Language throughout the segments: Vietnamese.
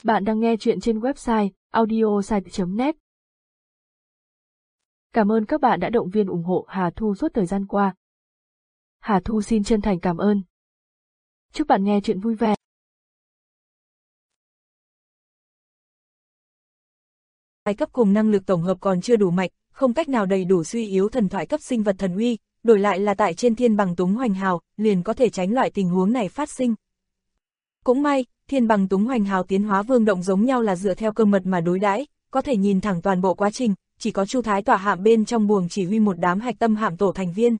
Bạn đang nghe chuyện trên website audiosite.net. Cảm ơn các bạn đã động viên ủng hộ Hà Thu suốt thời gian qua. Hà Thu xin chân thành cảm ơn. Chúc bạn nghe chuyện vui vẻ. Giai cấp cùng năng lực tổng hợp còn chưa đủ mạnh, không cách nào đầy đủ suy yếu thần thoại cấp sinh vật thần uy, đổi lại là tại trên thiên bằng túng hoành hào, liền có thể tránh loại tình huống này phát sinh. Cũng may, thiên bằng túng hoành hào tiến hóa vương động giống nhau là dựa theo cơ mật mà đối đãi, có thể nhìn thẳng toàn bộ quá trình, chỉ có Chu Thái tỏa hạm bên trong buồng chỉ huy một đám hạch tâm hạm tổ thành viên.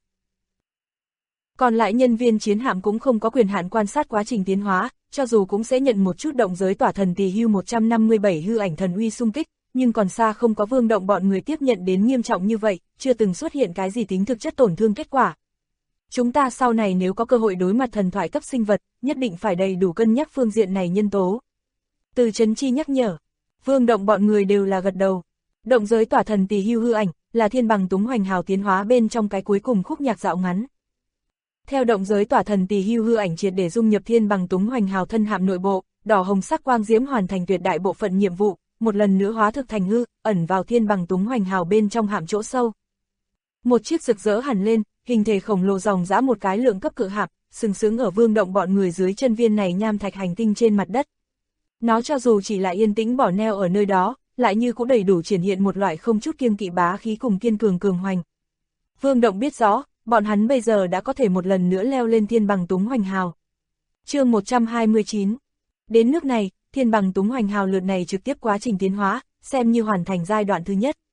Còn lại nhân viên chiến hạm cũng không có quyền hạn quan sát quá trình tiến hóa, cho dù cũng sẽ nhận một chút động giới tỏa thần tỳ hưu 157 hư ảnh thần uy xung kích, nhưng còn xa không có vương động bọn người tiếp nhận đến nghiêm trọng như vậy, chưa từng xuất hiện cái gì tính thực chất tổn thương kết quả. Chúng ta sau này nếu có cơ hội đối mặt thần thoại cấp sinh vật, nhất định phải đầy đủ cân nhắc phương diện này nhân tố. Từ Trấn Chi nhắc nhở, vương động bọn người đều là gật đầu. Động giới tỏa thần tỳ hưu hư ảnh, là thiên bằng túng hoành hào tiến hóa bên trong cái cuối cùng khúc nhạc dạo ngắn. Theo động giới tỏa thần tỳ hưu hư ảnh triệt để dung nhập thiên bằng túng hoành hào thân hạm nội bộ, đỏ hồng sắc quang diễm hoàn thành tuyệt đại bộ phận nhiệm vụ, một lần nữa hóa thực thành hư, ẩn vào thiên bằng túng hoành hào bên trong hạm chỗ sâu. Một chiếc rực rỡ hẳn lên, hình thể khổng lồ dòng dã một cái lượng cấp cự hạm, sừng sững ở vương động bọn người dưới chân viên này nham thạch hành tinh trên mặt đất. Nó cho dù chỉ là yên tĩnh bỏ neo ở nơi đó, lại như cũng đầy đủ triển hiện một loại không chút kiêng kỵ bá khí cùng kiên cường cường hoành. Vương động biết rõ, bọn hắn bây giờ đã có thể một lần nữa leo lên thiên bằng túng hoành hào. Chương 129. Đến nước này, thiên bằng túng hoành hào lượt này trực tiếp quá trình tiến hóa, xem như hoàn thành giai đoạn thứ nhất.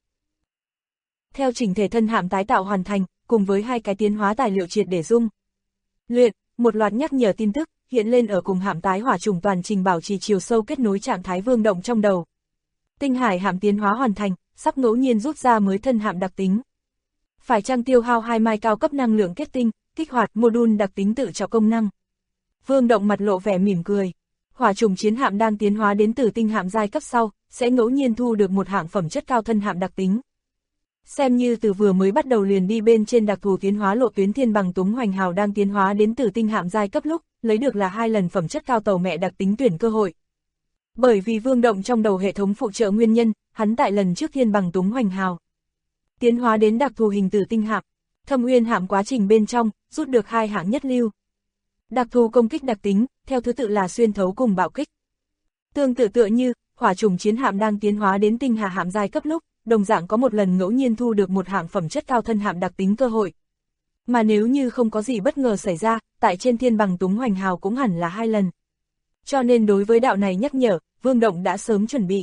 Theo chỉnh thể thân hạm tái tạo hoàn thành, cùng với hai cái tiến hóa tài liệu triệt để dung luyện, một loạt nhắc nhở tin tức hiện lên ở cùng hạm tái hỏa trùng toàn trình bảo trì chiều sâu kết nối trạng thái vương động trong đầu. Tinh hải hạm tiến hóa hoàn thành, sắp ngẫu nhiên rút ra mới thân hạm đặc tính. Phải chăng tiêu hao 2 mai cao cấp năng lượng kết tinh, kích hoạt module đặc tính tự cho công năng. Vương động mặt lộ vẻ mỉm cười. Hỏa trùng chiến hạm đang tiến hóa đến từ tinh hạm giai cấp sau, sẽ ngẫu nhiên thu được một hạng phẩm chất cao thân hạm đặc tính. Xem như từ vừa mới bắt đầu liền đi bên trên đặc thù tiến hóa lộ tuyến thiên bằng túng hoành hào đang tiến hóa đến từ tinh hạm giai cấp lúc, lấy được là 2 lần phẩm chất cao tàu mẹ đặc tính tuyển cơ hội. Bởi vì vương động trong đầu hệ thống phụ trợ nguyên nhân, hắn tại lần trước thiên bằng túng hoành hào tiến hóa đến đặc thù hình tử tinh hạm, thâm uyên hạm quá trình bên trong, rút được 2 hạng nhất lưu. Đặc thù công kích đặc tính, theo thứ tự là xuyên thấu cùng bạo kích. Tương tự tựa như, hỏa trùng chiến hạm đang tiến hóa đến tinh hà hạm giai cấp lúc, đồng dạng có một lần ngẫu nhiên thu được một hạng phẩm chất cao thân hạm đặc tính cơ hội. Mà nếu như không có gì bất ngờ xảy ra, tại trên thiên bằng túng hoành hào cũng hẳn là 2 lần. Cho nên đối với đạo này nhắc nhở, vương động đã sớm chuẩn bị.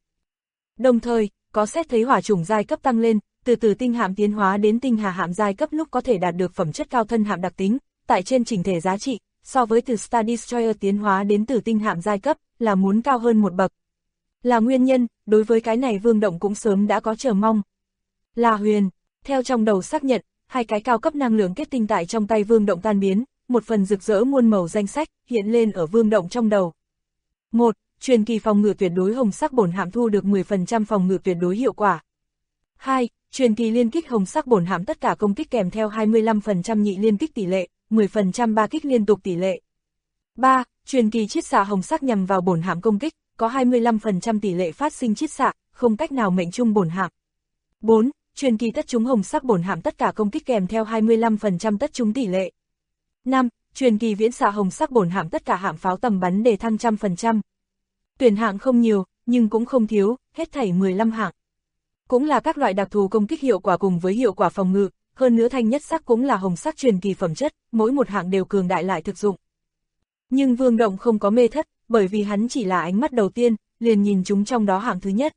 Đồng thời, có xét thấy hỏa trùng giai cấp tăng lên, từ tinh hạm tiến hóa đến tinh hà hạm giai cấp lúc có thể đạt được phẩm chất cao thân hạm đặc tính, tại trên chỉnh thể giá trị, so với từ Star Destroyer tiến hóa đến từ tinh hạm giai cấp, là muốn cao hơn một bậc. Là nguyên nhân, đối với cái này vương động cũng sớm đã có chờ mong. Là huyền, theo trong đầu xác nhận, 2 cái cao cấp năng lượng kết tinh tại trong tay vương động tan biến, một phần rực rỡ muôn màu danh sách hiện lên ở vương động trong đầu. 1. Truyền kỳ phòng ngự tuyệt đối hồng sắc bổn hạm thu được 10% phòng ngự tuyệt đối hiệu quả. 2. Truyền kỳ liên kích hồng sắc bổn hạm tất cả công kích kèm theo 25% nhị liên kích tỷ lệ, 10% ba kích liên tục tỷ lệ. 3. Truyền kỳ chiết xạ hồng sắc nhằm vào bổn hạm công kích, có 25% tỷ lệ phát sinh chiết xạ, không cách nào mệnh trung bổn hạm. 4. Truyền kỳ tất trúng hồng sắc bổn hạm tất cả công kích kèm theo 25% tất trúng tỷ lệ. 5. Truyền kỳ viễn xạ hồng sắc bổn hạm tất cả hạm pháo tầm bắn đề thăng 100%. Tuyển hạng không nhiều, nhưng cũng không thiếu, hết thảy 15 hạng. Cũng là các loại đặc thù công kích hiệu quả cùng với hiệu quả phòng ngự, hơn nữa thanh nhất sắc cũng là hồng sắc truyền kỳ phẩm chất, mỗi một hạng đều cường đại lại thực dụng. Nhưng vương động không có mê thất, bởi vì hắn chỉ là ánh mắt đầu tiên, liền nhìn chúng trong đó hạng thứ nhất.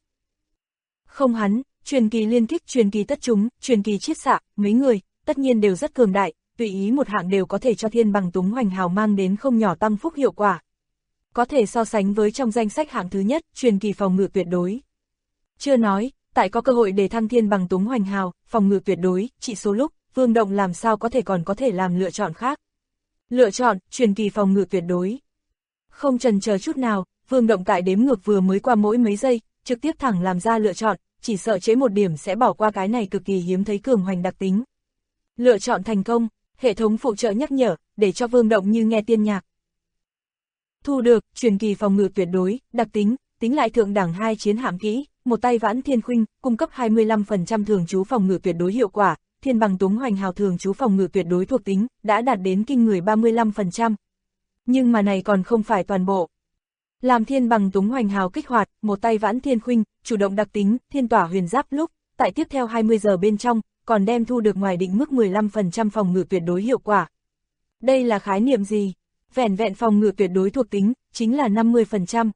Không hắn, truyền kỳ liên kích, truyền kỳ tất trúng, truyền kỳ chiết xạ, mấy người, tất nhiên đều rất cường đại, tùy ý một hạng đều có thể cho thiên bằng túng hoành hào mang đến không nhỏ tăng phúc hiệu quả. Có thể so sánh với trong danh sách hạng thứ nhất, truyền kỳ phòng ngự tuyệt đối. Chưa nói, tại có cơ hội để thăng thiên bằng túng hoành hào, phòng ngự tuyệt đối, chỉ số lúc, vương động làm sao có thể làm lựa chọn khác. Lựa chọn, truyền kỳ phòng ngự tuyệt đối. Không chần chờ chút nào, vương động tại đếm ngược vừa mới qua mỗi mấy giây, trực tiếp thẳng làm ra lựa chọn, chỉ sợ trễ một điểm sẽ bỏ qua cái này cực kỳ hiếm thấy cường hoành đặc tính. Lựa chọn thành công, hệ thống phụ trợ nhắc nhở, để cho vương động như nghe tiên nhạc. Thu được, truyền kỳ phòng ngự tuyệt đối, đặc tính, tính lại thượng đẳng 2 chiến hạm kỹ, một tay Vãn Thiên Khuynh, cung cấp 25% thường trú phòng ngự tuyệt đối hiệu quả, Thiên Bằng Túng Hoành Hào thường trú phòng ngự tuyệt đối thuộc tính, đã đạt đến kinh người 35%. Nhưng mà này còn không phải toàn bộ. Làm Thiên Bằng Túng Hoành Hào kích hoạt, một tay Vãn Thiên Khuynh, chủ động đặc tính, Thiên Tỏa Huyền Giáp lúc, tại tiếp theo 20 giờ bên trong, còn đem thu được ngoài định mức 15% phòng ngự tuyệt đối hiệu quả. Đây là khái niệm gì? Vẻn vẹn phòng ngự tuyệt đối thuộc tính, chính là 50%.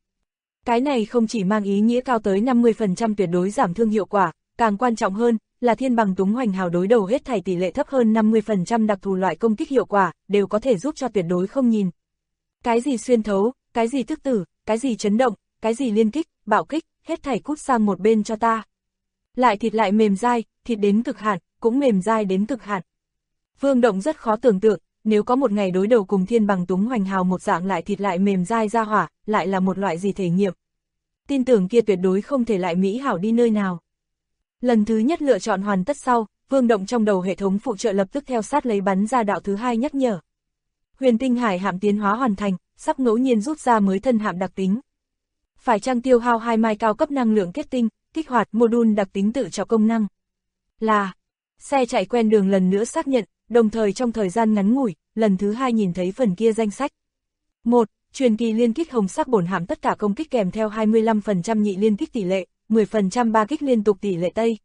Cái này không chỉ mang ý nghĩa cao tới 50% tuyệt đối giảm thương hiệu quả, càng quan trọng hơn, là Thiên Bằng Túng Hoành Hào đối đầu hết thảy tỷ lệ thấp hơn 50% đặc thù loại công kích hiệu quả, đều có thể giúp cho tuyệt đối không nhìn. Cái gì xuyên thấu, cái gì thức tử, cái gì chấn động, cái gì liên kích, bạo kích, hết thảy cút sang một bên cho ta. Lại thịt lại mềm dai, thịt đến cực hạn, cũng mềm dai đến cực hạn. Vương Động rất khó tưởng tượng, nếu có một ngày đối đầu cùng Thiên Bằng Túng Hoành Hào một dạng lại thịt lại mềm dai ra hỏa, lại là một loại gì thể nghiệm. Tin tưởng kia tuyệt đối không thể lại mỹ hảo đi nơi nào. Lần thứ nhất lựa chọn hoàn tất sau, Vương Động trong đầu hệ thống phụ trợ lập tức theo sát lấy bắn ra đạo thứ hai nhắc nhở. Huyền Tinh Hải hạm tiến hóa hoàn thành, sắp ngẫu nhiên rút ra mới thân hạm đặc tính. Phải chăng tiêu hao 2 mai cao cấp năng lượng kết tinh, kích hoạt module đặc tính tự cho công năng. Là, xe chạy quen đường lần nữa xác nhận, đồng thời trong thời gian ngắn ngủi, lần thứ hai nhìn thấy phần kia danh sách. 1. Truyền kỳ liên kích hồng sắc bổn hạm tất cả công kích kèm theo 25% nhị liên kích tỷ lệ, 10% ba kích liên tục tỷ lệ tây.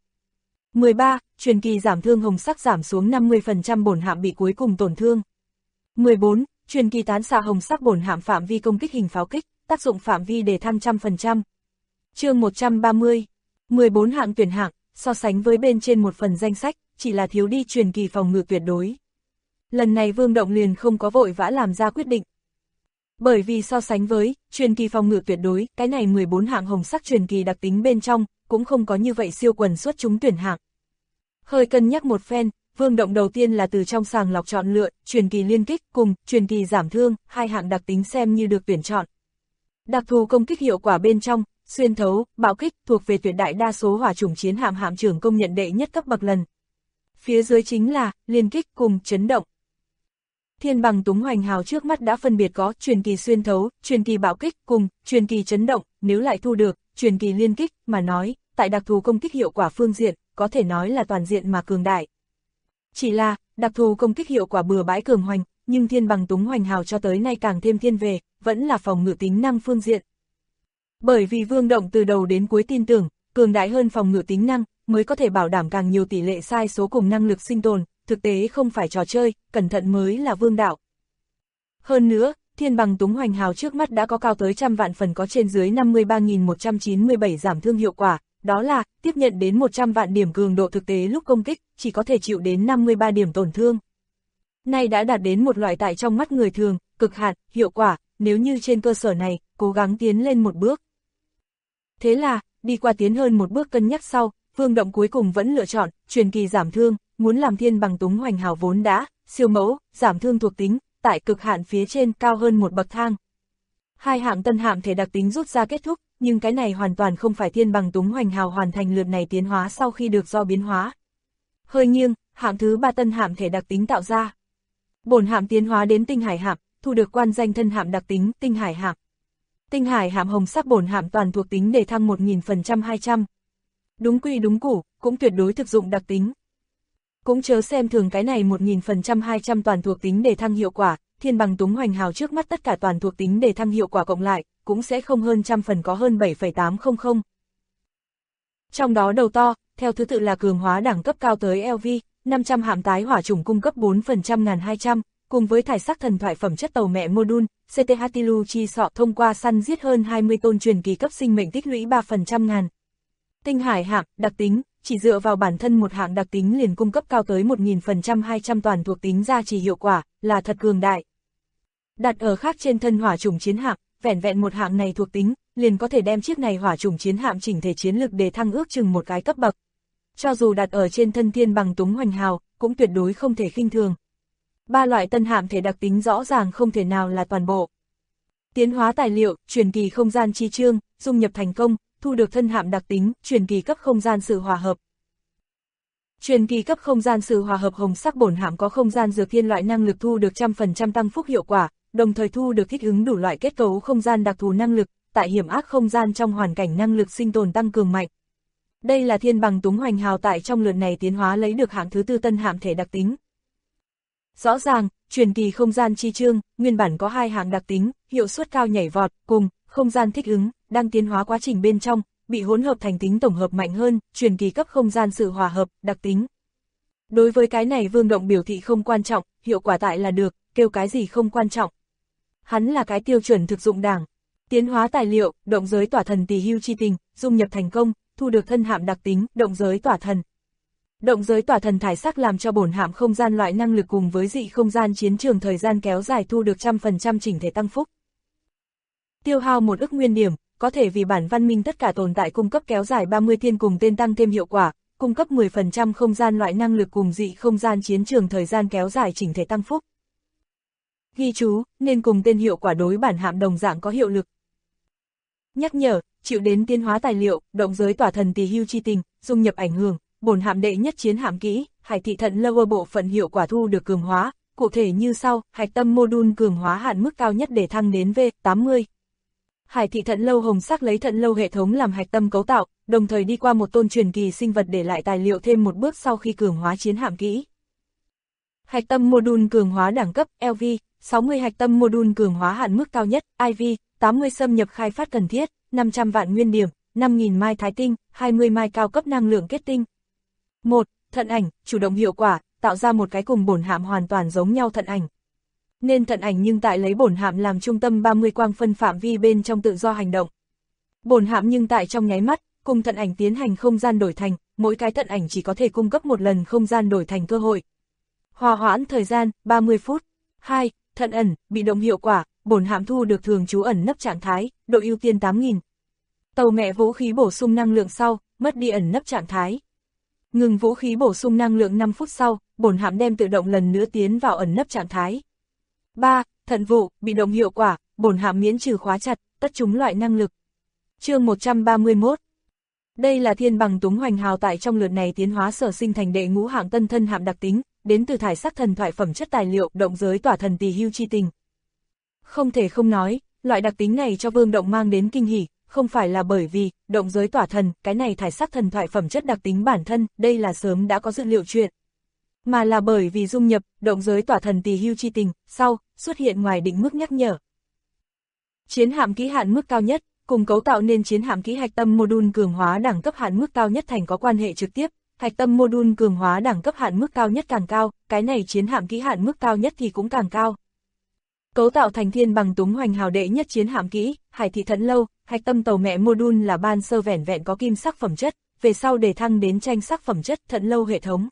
13. Truyền kỳ giảm thương hồng sắc giảm xuống 50% bổn hạm bị cuối cùng tổn thương. 14. Truyền kỳ tán xạ hồng sắc bổn hạm phạm vi công kích hình pháo kích, tác dụng phạm vi để thăng 100%. Chương 130. 14 hạng tuyển hạng, so sánh với bên trên một phần danh sách, chỉ là thiếu đi truyền kỳ phòng ngự tuyệt đối. Lần này Vương Động liền không có vội vã làm ra quyết định. Bởi vì so sánh với truyền kỳ phòng ngự tuyệt đối, cái này 14 hạng hồng sắc truyền kỳ đặc tính bên trong, cũng không có như vậy siêu quần xuất chúng tuyển hạng. Hơi cân nhắc một phen, Vương Động đầu tiên là từ trong sàng lọc chọn lựa, truyền kỳ liên kích cùng truyền kỳ giảm thương, hai hạng đặc tính xem như được tuyển chọn. Đặc thù công kích hiệu quả bên trong, xuyên thấu, bạo kích thuộc về tuyệt đại đa số hỏa chủng chiến hạm hạm trưởng công nhận đệ nhất cấp bậc lần. Phía dưới chính là liên kích cùng chấn động. Thiên Bằng Túng Hoành Hào trước mắt đã phân biệt có truyền kỳ xuyên thấu, truyền kỳ bạo kích cùng truyền kỳ chấn động, nếu lại thu được truyền kỳ liên kích mà nói, tại đặc thù công kích hiệu quả phương diện, có thể nói là toàn diện mà cường đại. Chỉ là, đặc thù công kích hiệu quả bừa bãi cường hoành, nhưng Thiên Bằng Túng Hoành Hào cho tới nay càng thêm thiên về, vẫn là phòng ngự tính năng phương diện. Bởi vì Vương Động từ đầu đến cuối tin tưởng, cường đại hơn phòng ngự tính năng, mới có thể bảo đảm càng nhiều tỷ lệ sai số cùng năng lực sinh tồn, thực tế không phải trò chơi, cẩn thận mới là vương đạo. Hơn nữa, Thiên Bằng Túng Hoành Hào trước mắt đã có cao tới 100 vạn phần có trên dưới 53.197 giảm thương hiệu quả, đó là, tiếp nhận đến 100 vạn điểm cường độ thực tế lúc công kích, chỉ có thể chịu đến 53 điểm tổn thương. Nay đã đạt đến một loại tại trong mắt người thường, cực hạn, hiệu quả, nếu như trên cơ sở này, cố gắng tiến lên một bước. Thế là, đi qua tiến hơn một bước cân nhắc sau, Vương Động cuối cùng vẫn lựa chọn, truyền kỳ giảm thương, muốn làm Thiên Bằng Túng Hoành Hào vốn đã, siêu mẫu, giảm thương thuộc tính, tại cực hạn phía trên cao hơn một bậc thang. Hai hạng tân hạm thể đặc tính rút ra kết thúc, nhưng cái này hoàn toàn không phải Thiên Bằng Túng Hoành Hào hoàn thành lượt này tiến hóa sau khi được do biến hóa. Hơi nghiêng, hạng thứ 3 tân hạm thể đặc tính tạo ra. Bổn hạm tiến hóa đến Tinh Hải hạm, thu được quan danh thân hạm đặc tính Tinh Hải hạm. Tinh Hải hạm hồng sắc bổn hạm toàn thuộc tính để thăng 1000% 200. Đúng quy đúng củ, cũng tuyệt đối thực dụng đặc tính. Cũng chớ xem thường cái này 1000% 200 toàn thuộc tính để thăng hiệu quả, Thiên Bằng Túng Hoành Hào trước mắt tất cả toàn thuộc tính để thăng hiệu quả cộng lại, cũng sẽ không hơn trăm phần có hơn 7,800. Trong đó đầu to, theo thứ tự là cường hóa đẳng cấp cao tới LV, 500 hạm tái hỏa chủng cung cấp 4% 1200, cùng với thải sắc thần thoại phẩm chất tàu mẹ module, CTH Tilu chi sọ thông qua săn giết hơn 20 tôn truyền kỳ cấp sinh mệnh tích lũy 3% ngàn. Tinh Hải hạm, đặc tính, chỉ dựa vào bản thân một hạng đặc tính liền cung cấp cao tới 1000% 200 toàn thuộc tính gia trì hiệu quả, là thật cường đại. Đặt ở khác trên thân hỏa chủng chiến hạm, vẻn vẹn một hạng này thuộc tính, liền có thể đem chiếc này hỏa chủng chiến hạm chỉnh thể chiến lực đề thăng ước chừng một cái cấp bậc. Cho dù đặt ở trên thân Thiên Bằng Túng Hoành Hào, cũng tuyệt đối không thể khinh thường. Ba loại tân hạm thể đặc tính rõ ràng không thể nào là toàn bộ. Tiến hóa tài liệu, truyền kỳ không gian chi chương, dung nhập thành công, thu được thân hạm đặc tính, truyền kỳ cấp không gian sự hòa hợp. Truyền kỳ cấp không gian sự hòa hợp hồng sắc bổn hạm có không gian dược thiên loại năng lực thu được 100% tăng phúc hiệu quả, đồng thời thu được thích ứng đủ loại kết cấu không gian đặc thù năng lực, tại hiểm ác không gian trong hoàn cảnh năng lực sinh tồn tăng cường mạnh. Đây là thiên bằng túng hoành hào tại trong lượt này tiến hóa lấy được hạng thứ 4 tân hạm thể đặc tính. Rõ ràng, truyền kỳ không gian chi chương, nguyên bản có 2 hạng đặc tính, hiệu suất cao nhảy vọt, cùng không gian thích ứng, đang tiến hóa quá trình bên trong, bị hỗn hợp thành tính tổng hợp mạnh hơn, truyền kỳ cấp không gian sự hòa hợp, đặc tính. Đối với cái này Vương Động biểu thị không quan trọng, hiệu quả tại là được, kêu cái gì không quan trọng. Hắn là cái tiêu chuẩn thực dụng đảng. Tiến hóa tài liệu, động giới tỏa thần tỳ hưu chi tình, dung nhập thành công, thu được thân hạm đặc tính, động giới tỏa thần. Động giới tỏa thần thải sắc làm cho bổn hạm không gian loại năng lực cùng với dị không gian chiến trường thời gian kéo dài thu được 100% chỉnh thể tăng phúc. Tiêu hao 1 ức nguyên điểm, có thể vì bản văn minh tất cả tồn tại cung cấp kéo dài 30 thiên cùng tên tăng thêm hiệu quả, cung cấp 10% không gian loại năng lực cùng dị không gian chiến trường thời gian kéo dài chỉnh thể tăng phúc. Ghi chú, nên cùng tên hiệu quả đối bản hạm đồng dạng có hiệu lực. Nhắc nhở, chịu đến tiến hóa tài liệu, động giới tỏa thần tỳ hưu chi tình, dung nhập ảnh hưởng, bổn hạm đệ nhất chiến hạm kỹ, hải thị thận lâu bộ phận hiệu quả thu được cường hóa, cụ thể như sau, hạch tâm module cường hóa hạn mức cao nhất để thăng đến V80. Hải thị thận lâu hồng sắc lấy thận lâu hệ thống làm hạch tâm cấu tạo, đồng thời đi qua một tôn truyền kỳ sinh vật để lại tài liệu thêm một bước sau khi cường hóa chiến hạm kỹ. Hạch tâm module cường hóa đẳng cấp, LV, 60 hạch tâm module cường hóa hạn mức cao nhất, IV, 80 xâm nhập khai phát cần thiết, 500 vạn nguyên điểm, 5.000 mai thái tinh, 20 mai cao cấp năng lượng kết tinh. 1. Thận ảnh, chủ động hiệu quả, tạo ra một cái cùng bổn hạm hoàn toàn giống nhau thận ảnh. Nên thận ảnh nhưng tại lấy bổn hạm làm trung tâm 30 quang phân phạm vi bên trong tự do hành động. Bổn hạm nhưng tại trong nháy mắt, cùng thận ảnh tiến hành không gian đổi thành, mỗi cái thận ảnh chỉ có thể cung cấp một lần không gian đổi thành cơ hội. Hòa hoãn thời gian, 30 phút. 2. Thận ẩn, bị động hiệu quả, bổn hạm thu được thường trú ẩn nấp trạng thái, độ ưu tiên 8.000. Tàu mẹ vũ khí bổ sung năng lượng sau, mất đi ẩn nấp trạng thái. Ngừng vũ khí bổ sung năng lượng 5 phút sau, bổn hạm đem tự động lần nữa tiến vào ẩn nấp trạng thái. 3. Thận vụ, bị động hiệu quả, bổn hạm miễn trừ khóa chặt, tất chúng loại năng lực. Chương 131. Đây là thiên bằng túng hoành hào tại trong lượt này tiến hóa sở sinh thành đệ ngũ hạng tân thân hạm đặc tính, đến từ thải sắc thần thoại phẩm chất tài liệu, động giới tỏa thần tỳ hưu chi tình. Không thể không nói, loại đặc tính này cho Vương Động mang đến kinh hỉ, không phải là bởi vì động giới tỏa thần, cái này thải sắc thần thoại phẩm chất đặc tính bản thân, đây là sớm đã có dự liệu chuyện, mà là bởi vì dung nhập động giới tỏa thần tỳ hưu chi tình, sau xuất hiện ngoài định mức nhắc nhở. Chiến hạm kỹ hạn mức cao nhất, cùng cấu tạo nên chiến hạm kỹ hạch tâm module cường hóa đẳng cấp hạn mức cao nhất thành có quan hệ trực tiếp, hạch tâm module cường hóa đẳng cấp hạn mức cao nhất càng cao, cái này chiến hạm kỹ hạn mức cao nhất thì cũng càng cao. Cấu tạo thành thiên bằng túng hoành hào đệ nhất chiến hạm kỹ, hải thị thận lâu, hạch tâm tàu mẹ module là ban sơ vẻn vẹn có kim sắc phẩm chất, về sau để thăng đến tranh sắc phẩm chất thận lâu hệ thống.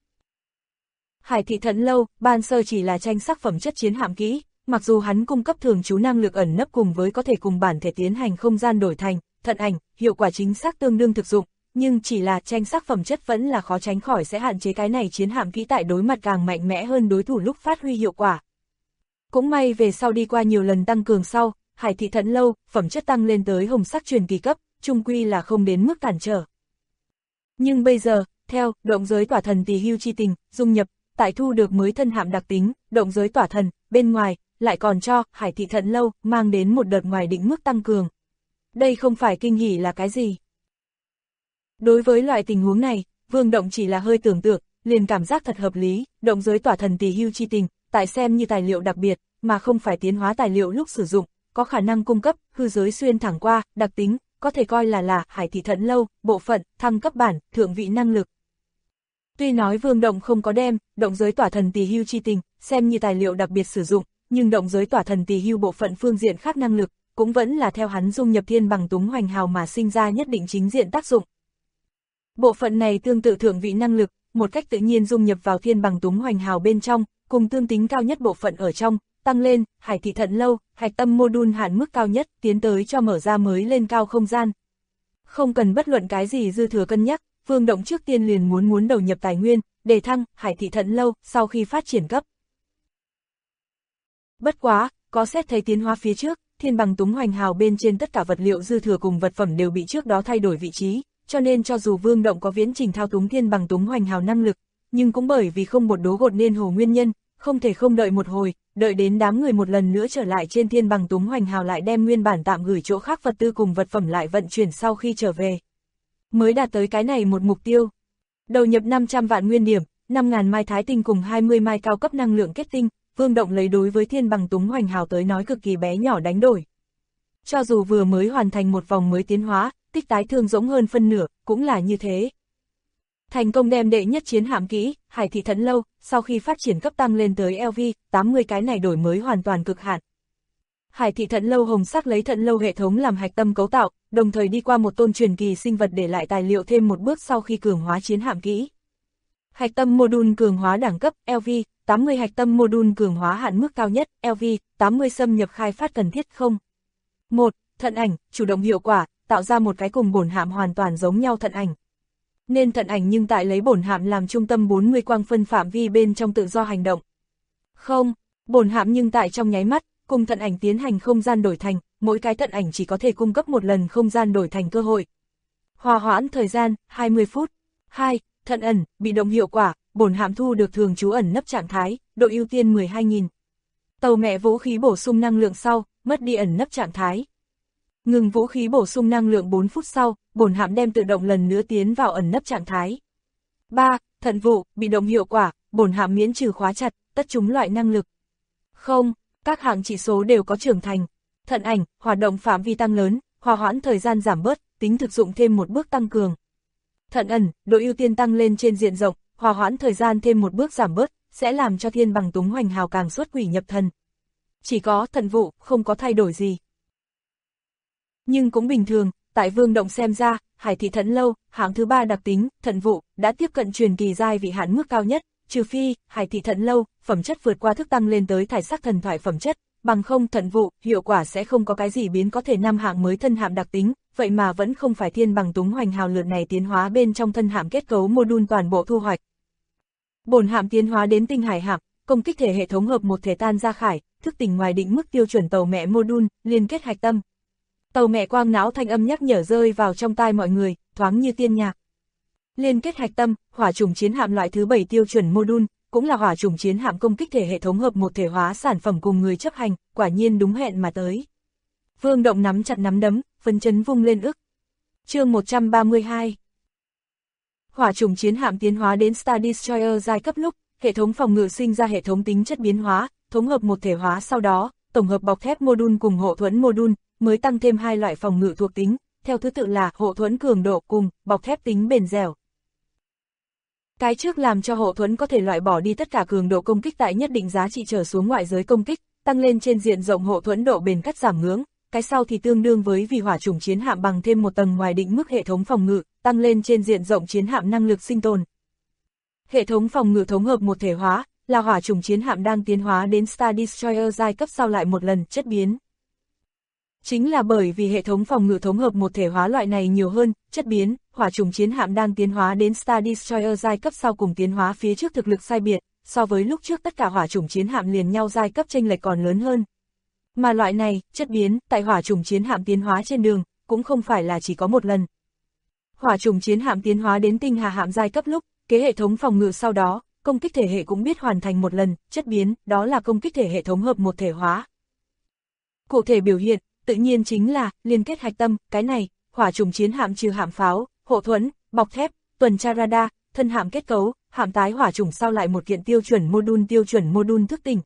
Hải thị thận lâu, ban sơ chỉ là tranh sắc phẩm chất chiến hạm kỹ, mặc dù hắn cung cấp thường trú năng lực ẩn nấp cùng với có thể cùng bản thể tiến hành không gian đổi thành, thận ảnh, hiệu quả chính xác tương đương thực dụng, nhưng chỉ là tranh sắc phẩm chất vẫn là khó tránh khỏi sẽ hạn chế cái này chiến hạm kỹ tại đối mặt càng mạnh mẽ hơn đối thủ lúc phát huy hiệu quả. Cũng may về sau đi qua nhiều lần tăng cường sau, hải thị thận lâu, phẩm chất tăng lên tới hồng sắc truyền kỳ cấp, chung quy là không đến mức cản trở. Nhưng bây giờ, theo động giới tỏa thần tỳ hưu chi tình, dung nhập, tại thu được mới thân hạm đặc tính, động giới tỏa thần, bên ngoài, lại còn cho hải thị thận lâu mang đến một đợt ngoài định mức tăng cường. Đây không phải kinh hỉ là cái gì? Đối với loại tình huống này, Vương Động chỉ là hơi tưởng tượng, liền cảm giác thật hợp lý, động giới tỏa thần tỳ hưu chi tình, tại xem như tài liệu đặc biệt, mà không phải tiến hóa tài liệu lúc sử dụng, có khả năng cung cấp, hư giới xuyên thẳng qua, đặc tính, có thể coi là hải thị thận lâu, bộ phận, thăng cấp bản, thượng vị năng lực. Tuy nói Vương Động không có đem, động giới tỏa thần tỳ hưu chi tình, xem như tài liệu đặc biệt sử dụng, nhưng động giới tỏa thần tỳ hưu bộ phận phương diện khác năng lực, cũng vẫn là theo hắn dung nhập thiên bằng túng hoành hào mà sinh ra nhất định chính diện tác dụng. Bộ phận này tương tự thượng vị năng lực, một cách tự nhiên dung nhập vào thiên bằng túng hoành hào bên trong, cùng tương tính cao nhất bộ phận ở trong, tăng lên, hải thị thận lâu, hạch tâm module hạn mức cao nhất, tiến tới cho mở ra mới lên cao không gian. Không cần bất luận cái gì dư thừa cân nhắc, Vương Động trước tiên liền muốn đầu nhập tài nguyên, để thăng, hải thị thận lâu, sau khi phát triển cấp. Bất quá, có xét thấy tiến hóa phía trước, thiên bằng túng hoành hào bên trên tất cả vật liệu dư thừa cùng vật phẩm đều bị trước đó thay đổi vị trí, cho nên cho dù Vương Động có viễn trình thao túng thiên bằng túng hoành hào năng lực, nhưng cũng bởi vì không một đố gột nên hồ nguyên nhân, không thể không đợi một hồi, đợi đến đám người một lần nữa trở lại trên thiên bằng túng hoành hào lại đem nguyên bản tạm gửi chỗ khác vật tư cùng vật phẩm lại vận chuyển sau khi trở về. Mới đạt tới cái này một mục tiêu. Đầu nhập 500 vạn nguyên điểm, 5.000 mai thái tinh cùng 20 mai cao cấp năng lượng kết tinh, Vương Động lấy đối với thiên bằng túng hoành hào tới nói cực kỳ bé nhỏ đánh đổi. Cho dù vừa mới hoàn thành một vòng mới tiến hóa, tích tái thương rỗng hơn phân nửa, cũng là như thế. Thành công đem đệ nhất chiến hạm kỹ, Hải thị thẫn lâu, sau khi phát triển cấp tăng lên tới LV, 80 cái này đổi mới hoàn toàn cực hạn. Hải thị thẫn lâu hồng sắc lấy thẫn lâu hệ thống làm hạch tâm cấu tạo, đồng thời đi qua một tôn truyền kỳ sinh vật để lại tài liệu thêm một bước sau khi cường hóa chiến hạm kỹ. Hạch tâm module cường hóa đẳng cấp, LV, 80 hạch tâm module cường hóa hạn mức cao nhất, LV, 80 xâm nhập khai phát cần thiết không? 1. Thận ảnh, chủ động hiệu quả, tạo ra một cái cùng bổn hạm hoàn toàn giống nhau thận ảnh. Nên thận ảnh nhưng tại lấy bổn hạm làm trung tâm 40 quang phân phạm vi bên trong tự do hành động. Không, bổn hạm nhưng tại trong nháy mắt, cùng thận ảnh tiến hành không gian đổi thành, mỗi cái thận ảnh chỉ có thể cung cấp một lần không gian đổi thành cơ hội. Hòa hoãn thời gian, 20 phút. 2. Thận ẩn, bị động hiệu quả, bổn hạm thu được thường trú ẩn nấp trạng thái, độ ưu tiên 12.000. Tàu mẹ vũ khí bổ sung năng lượng sau, mất đi ẩn nấp trạng thái. Ngừng vũ khí bổ sung năng lượng 4 phút sau, bổn hạm đem tự động lần nữa tiến vào ẩn nấp trạng thái. 3. Thận vụ, bị động hiệu quả, bổn hạm miễn trừ khóa chặt, tất chúng loại năng lực. Không, các hạng chỉ số đều có trưởng thành. Thận ảnh, hoạt động phạm vi tăng lớn, hòa hoãn thời gian giảm bớt, tính thực dụng thêm một bước tăng cường. Thận ẩn, độ ưu tiên tăng lên trên diện rộng, hòa hoãn thời gian thêm một bước giảm bớt, sẽ làm cho thiên bằng túng hoành hào càng xuất quỷ nhập thần. Chỉ có thận vụ, không có thay đổi gì. Nhưng cũng bình thường, tại Vương Động xem ra, Hải thị thẫn lâu, hạng thứ 3 đặc tính, thận vụ, đã tiếp cận truyền kỳ giai vị hạn mức cao nhất, trừ phi, Hải thị thẫn lâu, phẩm chất vượt qua thức tăng lên tới thải sắc thần thoại phẩm chất, bằng không thận vụ, hiệu quả sẽ không có cái gì biến có thể 5 hạng mới thân hạm đặc tính, vậy mà vẫn không phải thiên bằng túng hoành hào lượt này tiến hóa bên trong thân hạm kết cấu module toàn bộ thu hoạch. Bổn hạm tiến hóa đến tinh hải hạm, công kích thể hệ thống hợp một thể tan ra khải, thức tỉnh ngoài định mức tiêu chuẩn tàu mẹ module, liên kết hạch tâm. Tàu mẹ quang não thanh âm nhắc nhở rơi vào trong tai mọi người, thoáng như tiên nhạc. Liên kết hạch tâm, hỏa trùng chiến hạm loại thứ 7 tiêu chuẩn module, cũng là hỏa trùng chiến hạm công kích thể hệ thống hợp một thể hóa sản phẩm cùng người chấp hành, quả nhiên đúng hẹn mà tới. Vương Động nắm chặt nắm đấm, phấn chấn vung lên ức. Chương 132. Hỏa trùng chiến hạm tiến hóa đến Star Destroyer giai cấp lúc, hệ thống phòng ngự sinh ra hệ thống tính chất biến hóa, thống hợp một thể hóa sau đó, tổng hợp bọc thép module cùng hộ thuẫn module, mới tăng thêm 2 loại phòng ngự thuộc tính, theo thứ tự là hộ thuẫn cường độ cùng bọc thép tính bền dẻo. Cái trước làm cho hộ thuẫn có thể loại bỏ đi tất cả cường độ công kích tại nhất định giá trị trở xuống ngoại giới công kích, tăng lên trên diện rộng hộ thuẫn độ bền cắt giảm ngưỡng, cái sau thì tương đương với vì hỏa trùng chiến hạm bằng thêm một tầng ngoài định mức hệ thống phòng ngự, tăng lên trên diện rộng chiến hạm năng lực sinh tồn. Hệ thống phòng ngự thống hợp một thể hóa, là hỏa trùng chiến hạm đang tiến hóa đến Star Destroyer giai cấp sau lại một lần chất biến. Chính là bởi vì hệ thống phòng ngự thống hợp một thể hóa loại này nhiều hơn, chất biến, hỏa trùng chiến hạm đang tiến hóa đến Star Destroyer giai cấp sau cùng tiến hóa phía trước thực lực sai biệt, so với lúc trước tất cả hỏa trùng chiến hạm liền nhau giai cấp chênh lệch còn lớn hơn. Mà loại này, chất biến, tại hỏa trùng chiến hạm tiến hóa trên đường, cũng không phải là chỉ có một lần. Hỏa trùng chiến hạm tiến hóa đến tinh hà hạm giai cấp lúc, kế hệ thống phòng ngự sau đó, công kích thể hệ cũng biết hoàn thành một lần, chất biến, đó là công kích thể hệ thống hợp một thể hóa. Cụ thể biểu hiện, tự nhiên chính là, liên kết hạch tâm, cái này, hỏa trùng chiến hạm trừ hạm pháo, hộ thuẫn, bọc thép, tuần tra radar, thân hạm kết cấu, hạm tái hỏa trùng sau lại một kiện tiêu chuẩn module thức tỉnh.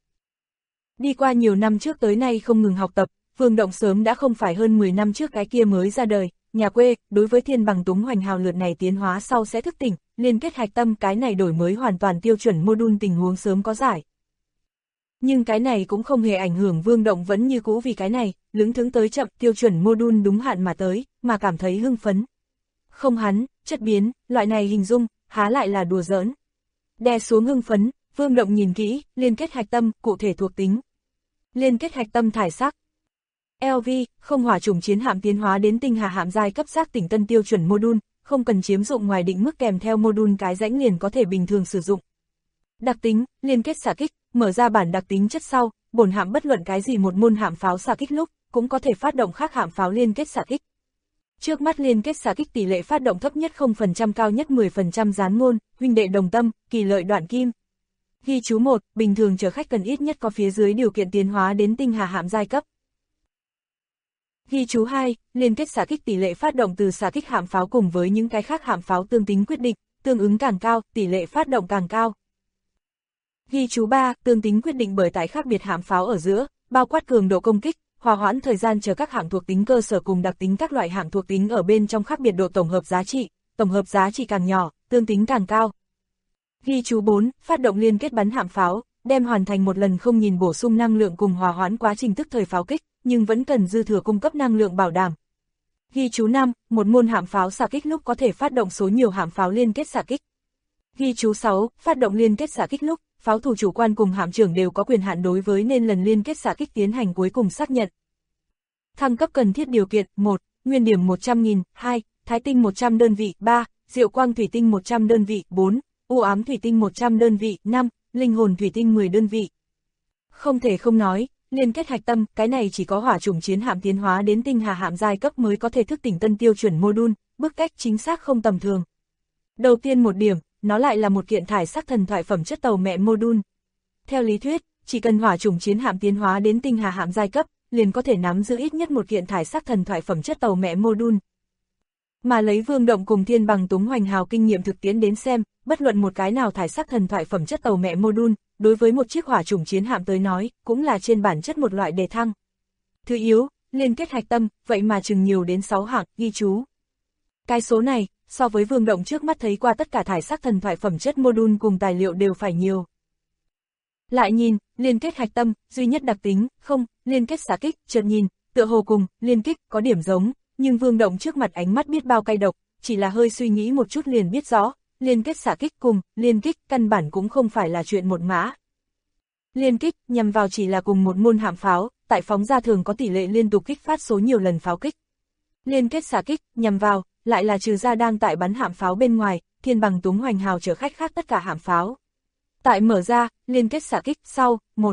Đi qua nhiều năm trước tới nay không ngừng học tập, Vương Động sớm đã không phải hơn 10 năm trước cái kia mới ra đời, nhà quê, đối với thiên bằng túng hoành hào lượt này tiến hóa sau sẽ thức tỉnh, liên kết hạch tâm cái này đổi mới hoàn toàn tiêu chuẩn module tình huống sớm có giải. Nhưng cái này cũng không hề ảnh hưởng Vương Động vẫn như cũ vì cái này, lững thững tới chậm tiêu chuẩn module đúng hạn mà tới, mà cảm thấy hưng phấn. Không hắn, chất biến, loại này hình dung, há lại là đùa giỡn. Đè xuống hưng phấn, Vương Động nhìn kỹ, liên kết hạch tâm, cụ thể thuộc tính. Liên kết hạch tâm thải sắc. LV, không hỏa trùng chiến hạm tiến hóa đến tinh hà hạm giai cấp giác tỉnh tân tiêu chuẩn module, không cần chiếm dụng ngoài định mức kèm theo module cái rãnh liền có thể bình thường sử dụng. Đặc tính, liên kết xạ kích, mở ra bản đặc tính chất sau, bổn hạm bất luận cái gì một môn hạm pháo xạ kích lúc, cũng có thể phát động khác hạm pháo liên kết xạ kích. Trước mắt liên kết xạ kích tỷ lệ phát động thấp nhất 0% cao nhất 10% gián ngôn, huynh đệ đồng tâm, kỳ lợi đoạn kim. Ghi chú 1, bình thường chở khách cần ít nhất có phía dưới điều kiện tiến hóa đến tinh hà hạm giai cấp. Ghi chú 2, liên kết xạ kích tỷ lệ phát động từ xạ kích hạm pháo cùng với những cái khác hạm pháo tương tính quyết định, tương ứng càng cao, tỷ lệ phát động càng cao. Ghi chú 3, tương tính quyết định bởi tại khác biệt hạm pháo ở giữa, bao quát cường độ công kích, hòa hoãn thời gian chờ các hạng thuộc tính cơ sở cùng đặc tính các loại hạng thuộc tính ở bên trong khác biệt độ tổng hợp giá trị càng nhỏ, tương tính càng cao. Ghi chú 4, phát động liên kết bắn hạm pháo, đem hoàn thành một lần không nhìn bổ sung năng lượng cùng hòa hoãn quá trình tức thời pháo kích, nhưng vẫn cần dư thừa cung cấp năng lượng bảo đảm. Ghi chú 5, một môn hạm pháo xạ kích lúc có thể phát động số nhiều hạm pháo liên kết xạ kích. Ghi chú 6, phát động liên kết xạ kích lúc, pháo thủ chủ quan cùng hạm trưởng đều có quyền hạn đối với nên lần liên kết xạ kích tiến hành cuối cùng xác nhận. Thăng cấp cần thiết điều kiện: 1. Nguyên điểm 100.000, 2. Thái tinh 100 đơn vị, 3. Diệu quang thủy tinh 100 đơn vị, 4. U ám thủy tinh 100 đơn vị, 5. Linh hồn thủy tinh 10 đơn vị. Không thể không nói, liên kết hạch tâm, cái này chỉ có hỏa chủng chiến hạm tiến hóa đến tinh hà hạm giai cấp mới có thể thức tỉnh tân tiêu chuẩn module, bức cách chính xác không tầm thường. Đầu tiên một điểm, nó lại là một kiện thải sắc thần thoại phẩm chất tàu mẹ module. Theo lý thuyết, chỉ cần hỏa chủng chiến hạm tiến hóa đến tinh hà hạm giai cấp, liền có thể nắm giữ ít nhất một kiện thải sắc thần thoại phẩm chất tàu mẹ module. Mà lấy Vương Động cùng Thiên Bằng Túng Hoành Hào kinh nghiệm thực tiễn đến xem, bất luận một cái nào thải sắc thần thoại phẩm chất tàu mẹ module, đối với một chiếc hỏa chủng chiến hạm tới nói, cũng là trên bản chất một loại đề thăng. Thứ yếu, liên kết hạch tâm, vậy mà chừng nhiều đến 6 hạng, ghi chú. Cái số này, so với Vương Động trước mắt thấy qua tất cả thải sắc thần thoại phẩm chất module cùng tài liệu đều phải nhiều. Lại nhìn, liên kết hạch tâm, duy nhất đặc tính, không, liên kết xạ kích, chợt nhìn, tựa hồ cùng, liên kích, có điểm giống, nhưng Vương Động trước mặt ánh mắt biết bao cay độc, chỉ là hơi suy nghĩ một chút liền biết rõ, liên kết xạ kích cùng, liên kích, căn bản cũng không phải là chuyện một mã. Liên kích, nhằm vào chỉ là cùng một môn hạm pháo, tại phóng ra thường có tỷ lệ liên tục kích phát số nhiều lần pháo kích. Liên kết xạ kích, nhằm vào, lại là trừ ra đang tại bắn hạm pháo bên ngoài, Thiên Bằng Túng Hoành Hào chở khách khác tất cả hạm pháo. Tại mở ra, liên kết xạ kích, sau, 1.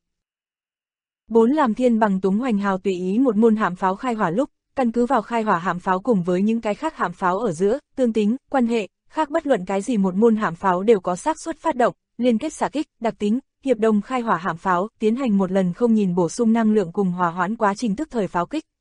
4 làm Thiên Bằng Túng Hoành Hào tùy ý một môn hạm pháo khai hỏa lúc, căn cứ vào khai hỏa hạm pháo cùng với những cái khác hạm pháo ở giữa, tương tính, quan hệ, khác bất luận cái gì một môn hạm pháo đều có xác suất phát động, liên kết xạ kích, đặc tính, hiệp đồng khai hỏa hạm pháo, tiến hành một lần không nhìn bổ sung năng lượng cùng hòa hoãn quá trình tức thời pháo kích.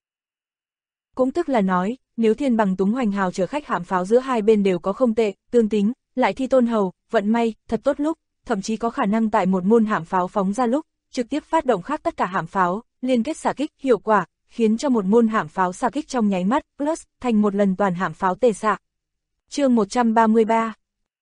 Cũng tức là nói, nếu Thiên Bằng Túng Hoành Hào chở khách hạm pháo giữa hai bên đều có không tệ, tương tính, lại thi tôn hầu, vận may, thật tốt lúc, thậm chí có khả năng tại một môn hạm pháo phóng ra lúc, trực tiếp phát động khác tất cả hạm pháo, liên kết xạ kích, hiệu quả, khiến cho một môn hạm pháo xạ kích trong nháy mắt, plus, thành một lần toàn hạm pháo tề xạ. Chương 133.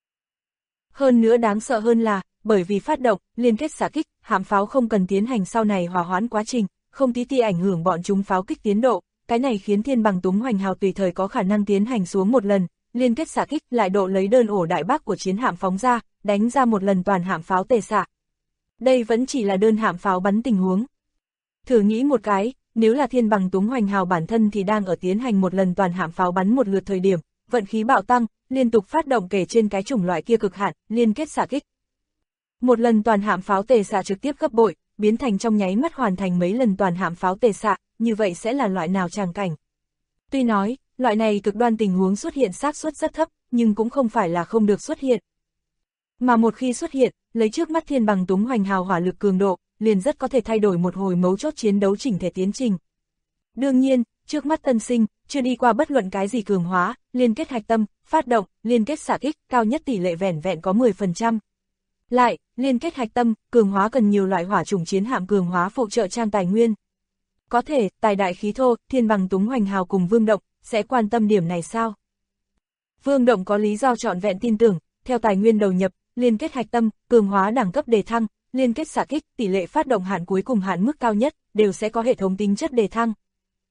Hơn nữa đáng sợ hơn là, bởi vì phát động, liên kết xạ kích, hạm pháo không cần tiến hành sau này hòa hoãn quá trình, không tí ti ảnh hưởng bọn chúng pháo kích tiến độ, cái này khiến Thiên Bằng Túng Hoành Hào tùy thời có khả năng tiến hành xuống một lần, liên kết xạ kích lại độ lấy đơn ổ đại bác của chiến hạm phóng ra, đánh ra một lần toàn hạm pháo tề xạ. Đây vẫn chỉ là đơn hạm pháo bắn tình huống. Thử nghĩ một cái, nếu là Thiên Bằng Túng Hoành Hào bản thân thì đang ở tiến hành một lần toàn hạm pháo bắn một lượt thời điểm, vận khí bạo tăng, liên tục phát động kể trên cái chủng loại kia cực hạn, liên kết xạ kích. Một lần toàn hạm pháo tề xạ trực tiếp gấp bội, biến thành trong nháy mắt hoàn thành mấy lần toàn hạm pháo tề xạ, như vậy sẽ là loại nào tràng cảnh? Tuy nói, loại này cực đoan tình huống xuất hiện xác suất rất thấp, nhưng cũng không phải là không được xuất hiện. Mà một khi xuất hiện, lấy trước mắt Thiên Bằng Túng Hoành Hào hỏa lực cường độ, liền rất có thể thay đổi một hồi mấu chốt chiến đấu chỉnh thể tiến trình. Đương nhiên, trước mắt tân sinh, chưa đi qua bất luận cái gì cường hóa, liên kết hạch tâm, phát động, liên kết xạ kích, cao nhất tỷ lệ vẻn vẹn có 10%. Lại, liên kết hạch tâm, cường hóa cần nhiều loại hỏa chủng chiến hạm cường hóa phụ trợ trang tài nguyên. Có thể, tài đại khí thô, Thiên Bằng Túng Hoành Hào cùng Vương Động, sẽ quan tâm điểm này sao? Vương Động có lý do trọn vẹn tin tưởng, theo tài nguyên đầu nhập, liên kết hạch tâm, cường hóa đẳng cấp đề thăng, liên kết xạ kích, tỷ lệ phát động hạn cuối cùng hạn mức cao nhất, đều sẽ có hệ thống tính chất đề thăng.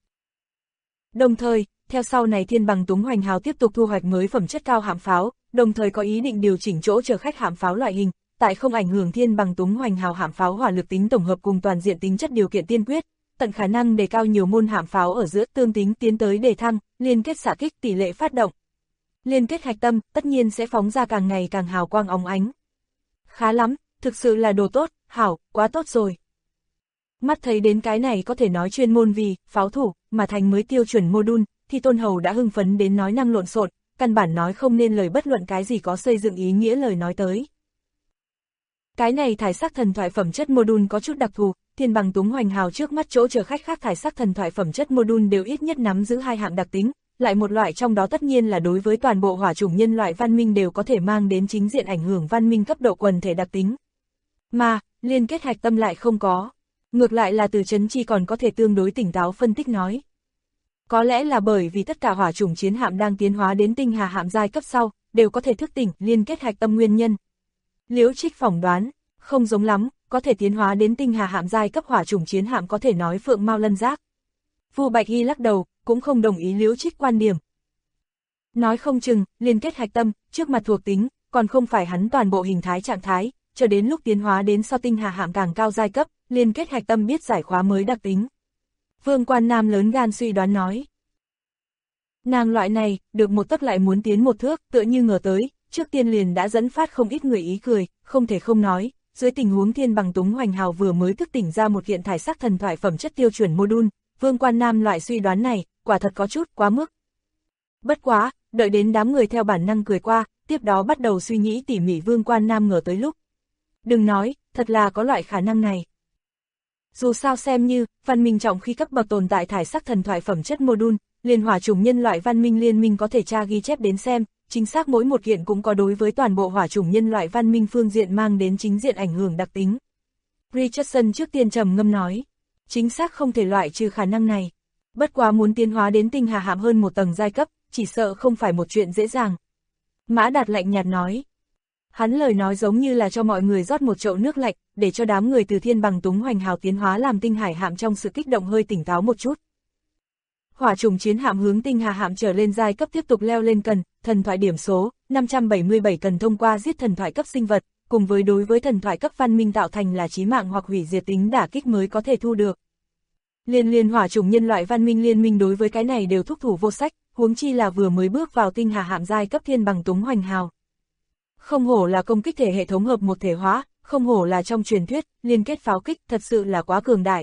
Đồng thời, theo sau này Thiên Bằng Túng Hoành Hào tiếp tục thu hoạch mới phẩm chất cao hạm pháo, đồng thời có ý định điều chỉnh chỗ chở khách hạm pháo loại hình, tại không ảnh hưởng Thiên Bằng Túng Hoành Hào hạm pháo hỏa lực tính tổng hợp cùng toàn diện tính chất điều kiện tiên quyết, tận khả năng đề cao nhiều môn hạm pháo ở giữa tương tính tiến tới đề thăng, liên kết xạ kích tỷ lệ phát động. Liên kết hạch tâm, tất nhiên sẽ phóng ra càng ngày càng hào quang óng ánh. Khá lắm, thực sự là đồ tốt, hảo, quá tốt rồi. Mắt thấy đến cái này có thể nói chuyên môn vì, pháo thủ, mà thành mới tiêu chuẩn module, thì Tôn Hầu đã hưng phấn đến nói năng lộn xộn, căn bản nói không nên lời bất luận cái gì có xây dựng ý nghĩa lời nói tới. Cái này thải sắc thần thoại phẩm chất module có chút đặc thù, thiên bằng túng hoành hào trước mắt chỗ chờ khách khác thải sắc thần thoại phẩm chất module đều ít nhất nắm giữ 2 hạng đặc tính, lại một loại trong đó tất nhiên là đối với toàn bộ hỏa chủng nhân loại văn minh đều có thể mang đến chính diện ảnh hưởng văn minh cấp độ quần thể đặc tính. Mà, liên kết hạch tâm lại không có. Ngược lại là Từ Chấn Chi còn có thể tương đối tỉnh táo phân tích nói. Có lẽ là bởi vì tất cả hỏa chủng chiến hạm đang tiến hóa đến tinh hà hạm giai cấp sau, đều có thể thức tỉnh liên kết hạch tâm nguyên nhân. Liễu Trích phỏng đoán, không giống lắm, có thể tiến hóa đến tinh hà hạm giai cấp hỏa chủng chiến hạm có thể nói phượng mao lân giác. Vu Bạch Hy lắc đầu, cũng không đồng ý Liễu Trích quan điểm. Nói không chừng, liên kết hạch tâm, trước mặt thuộc tính, còn không phải hắn toàn bộ hình thái trạng thái, cho đến lúc tiến hóa đến so tinh hà hạm càng cao giai cấp, liên kết hạch tâm biết giải khóa mới đặc tính. Vương Quan Nam lớn gan suy đoán nói. Nàng loại này, được một tấc lại muốn tiến một thước, tựa như ngờ tới, trước tiên liền đã dẫn phát không ít người ý cười, không thể không nói, dưới tình huống thiên bằng túng hoành hào vừa mới thức tỉnh ra một kiện thải sắc thần thoại phẩm chất tiêu chuẩn module, Vương Quan Nam loại suy đoán này, quả thật có chút quá mức. Bất quá, đợi đến đám người theo bản năng cười qua, tiếp đó bắt đầu suy nghĩ tỉ mỉ Vương Quan Nam ngờ tới lúc. Đừng nói, thật là có loại khả năng này. Dù sao xem như, văn minh trọng khi cấp bậc tồn tại thải sắc thần thoại phẩm chất module, liên hỏa chủng nhân loại văn minh liên minh có thể tra ghi chép đến xem, chính xác mỗi một kiện cũng có đối với toàn bộ hỏa chủng nhân loại văn minh phương diện mang đến chính diện ảnh hưởng đặc tính. Richardson trước tiên trầm ngâm nói, chính xác không thể loại trừ khả năng này. Bất quá muốn tiến hóa đến tinh hà hạm hơn một tầng giai cấp, chỉ sợ không phải một chuyện dễ dàng. Mã Đạt lạnh nhạt nói. Hắn lời nói giống như là cho mọi người rót một chậu nước lạnh, để cho đám người từ thiên bằng túng hoành hào tiến hóa làm tinh hải hạm trong sự kích động hơi tỉnh táo một chút. Hỏa chủng chiến hạm hướng tinh hà hạm trở lên giai cấp tiếp tục leo lên cần, thần thoại điểm số, 577 cần thông qua giết thần thoại cấp sinh vật, cùng với đối với thần thoại cấp văn minh tạo thành là chí mạng hoặc hủy diệt tính đả kích mới có thể thu được. Liên hỏa chủng nhân loại văn minh liên minh đối với cái này đều thúc thủ vô sách, huống chi là vừa mới bước vào tinh hà hạm giai cấp thiên bằng túng hoành hào. Không hổ là công kích thể hệ thống hợp một thể hóa, không hổ là trong truyền thuyết, liên kết pháo kích thật sự là quá cường đại.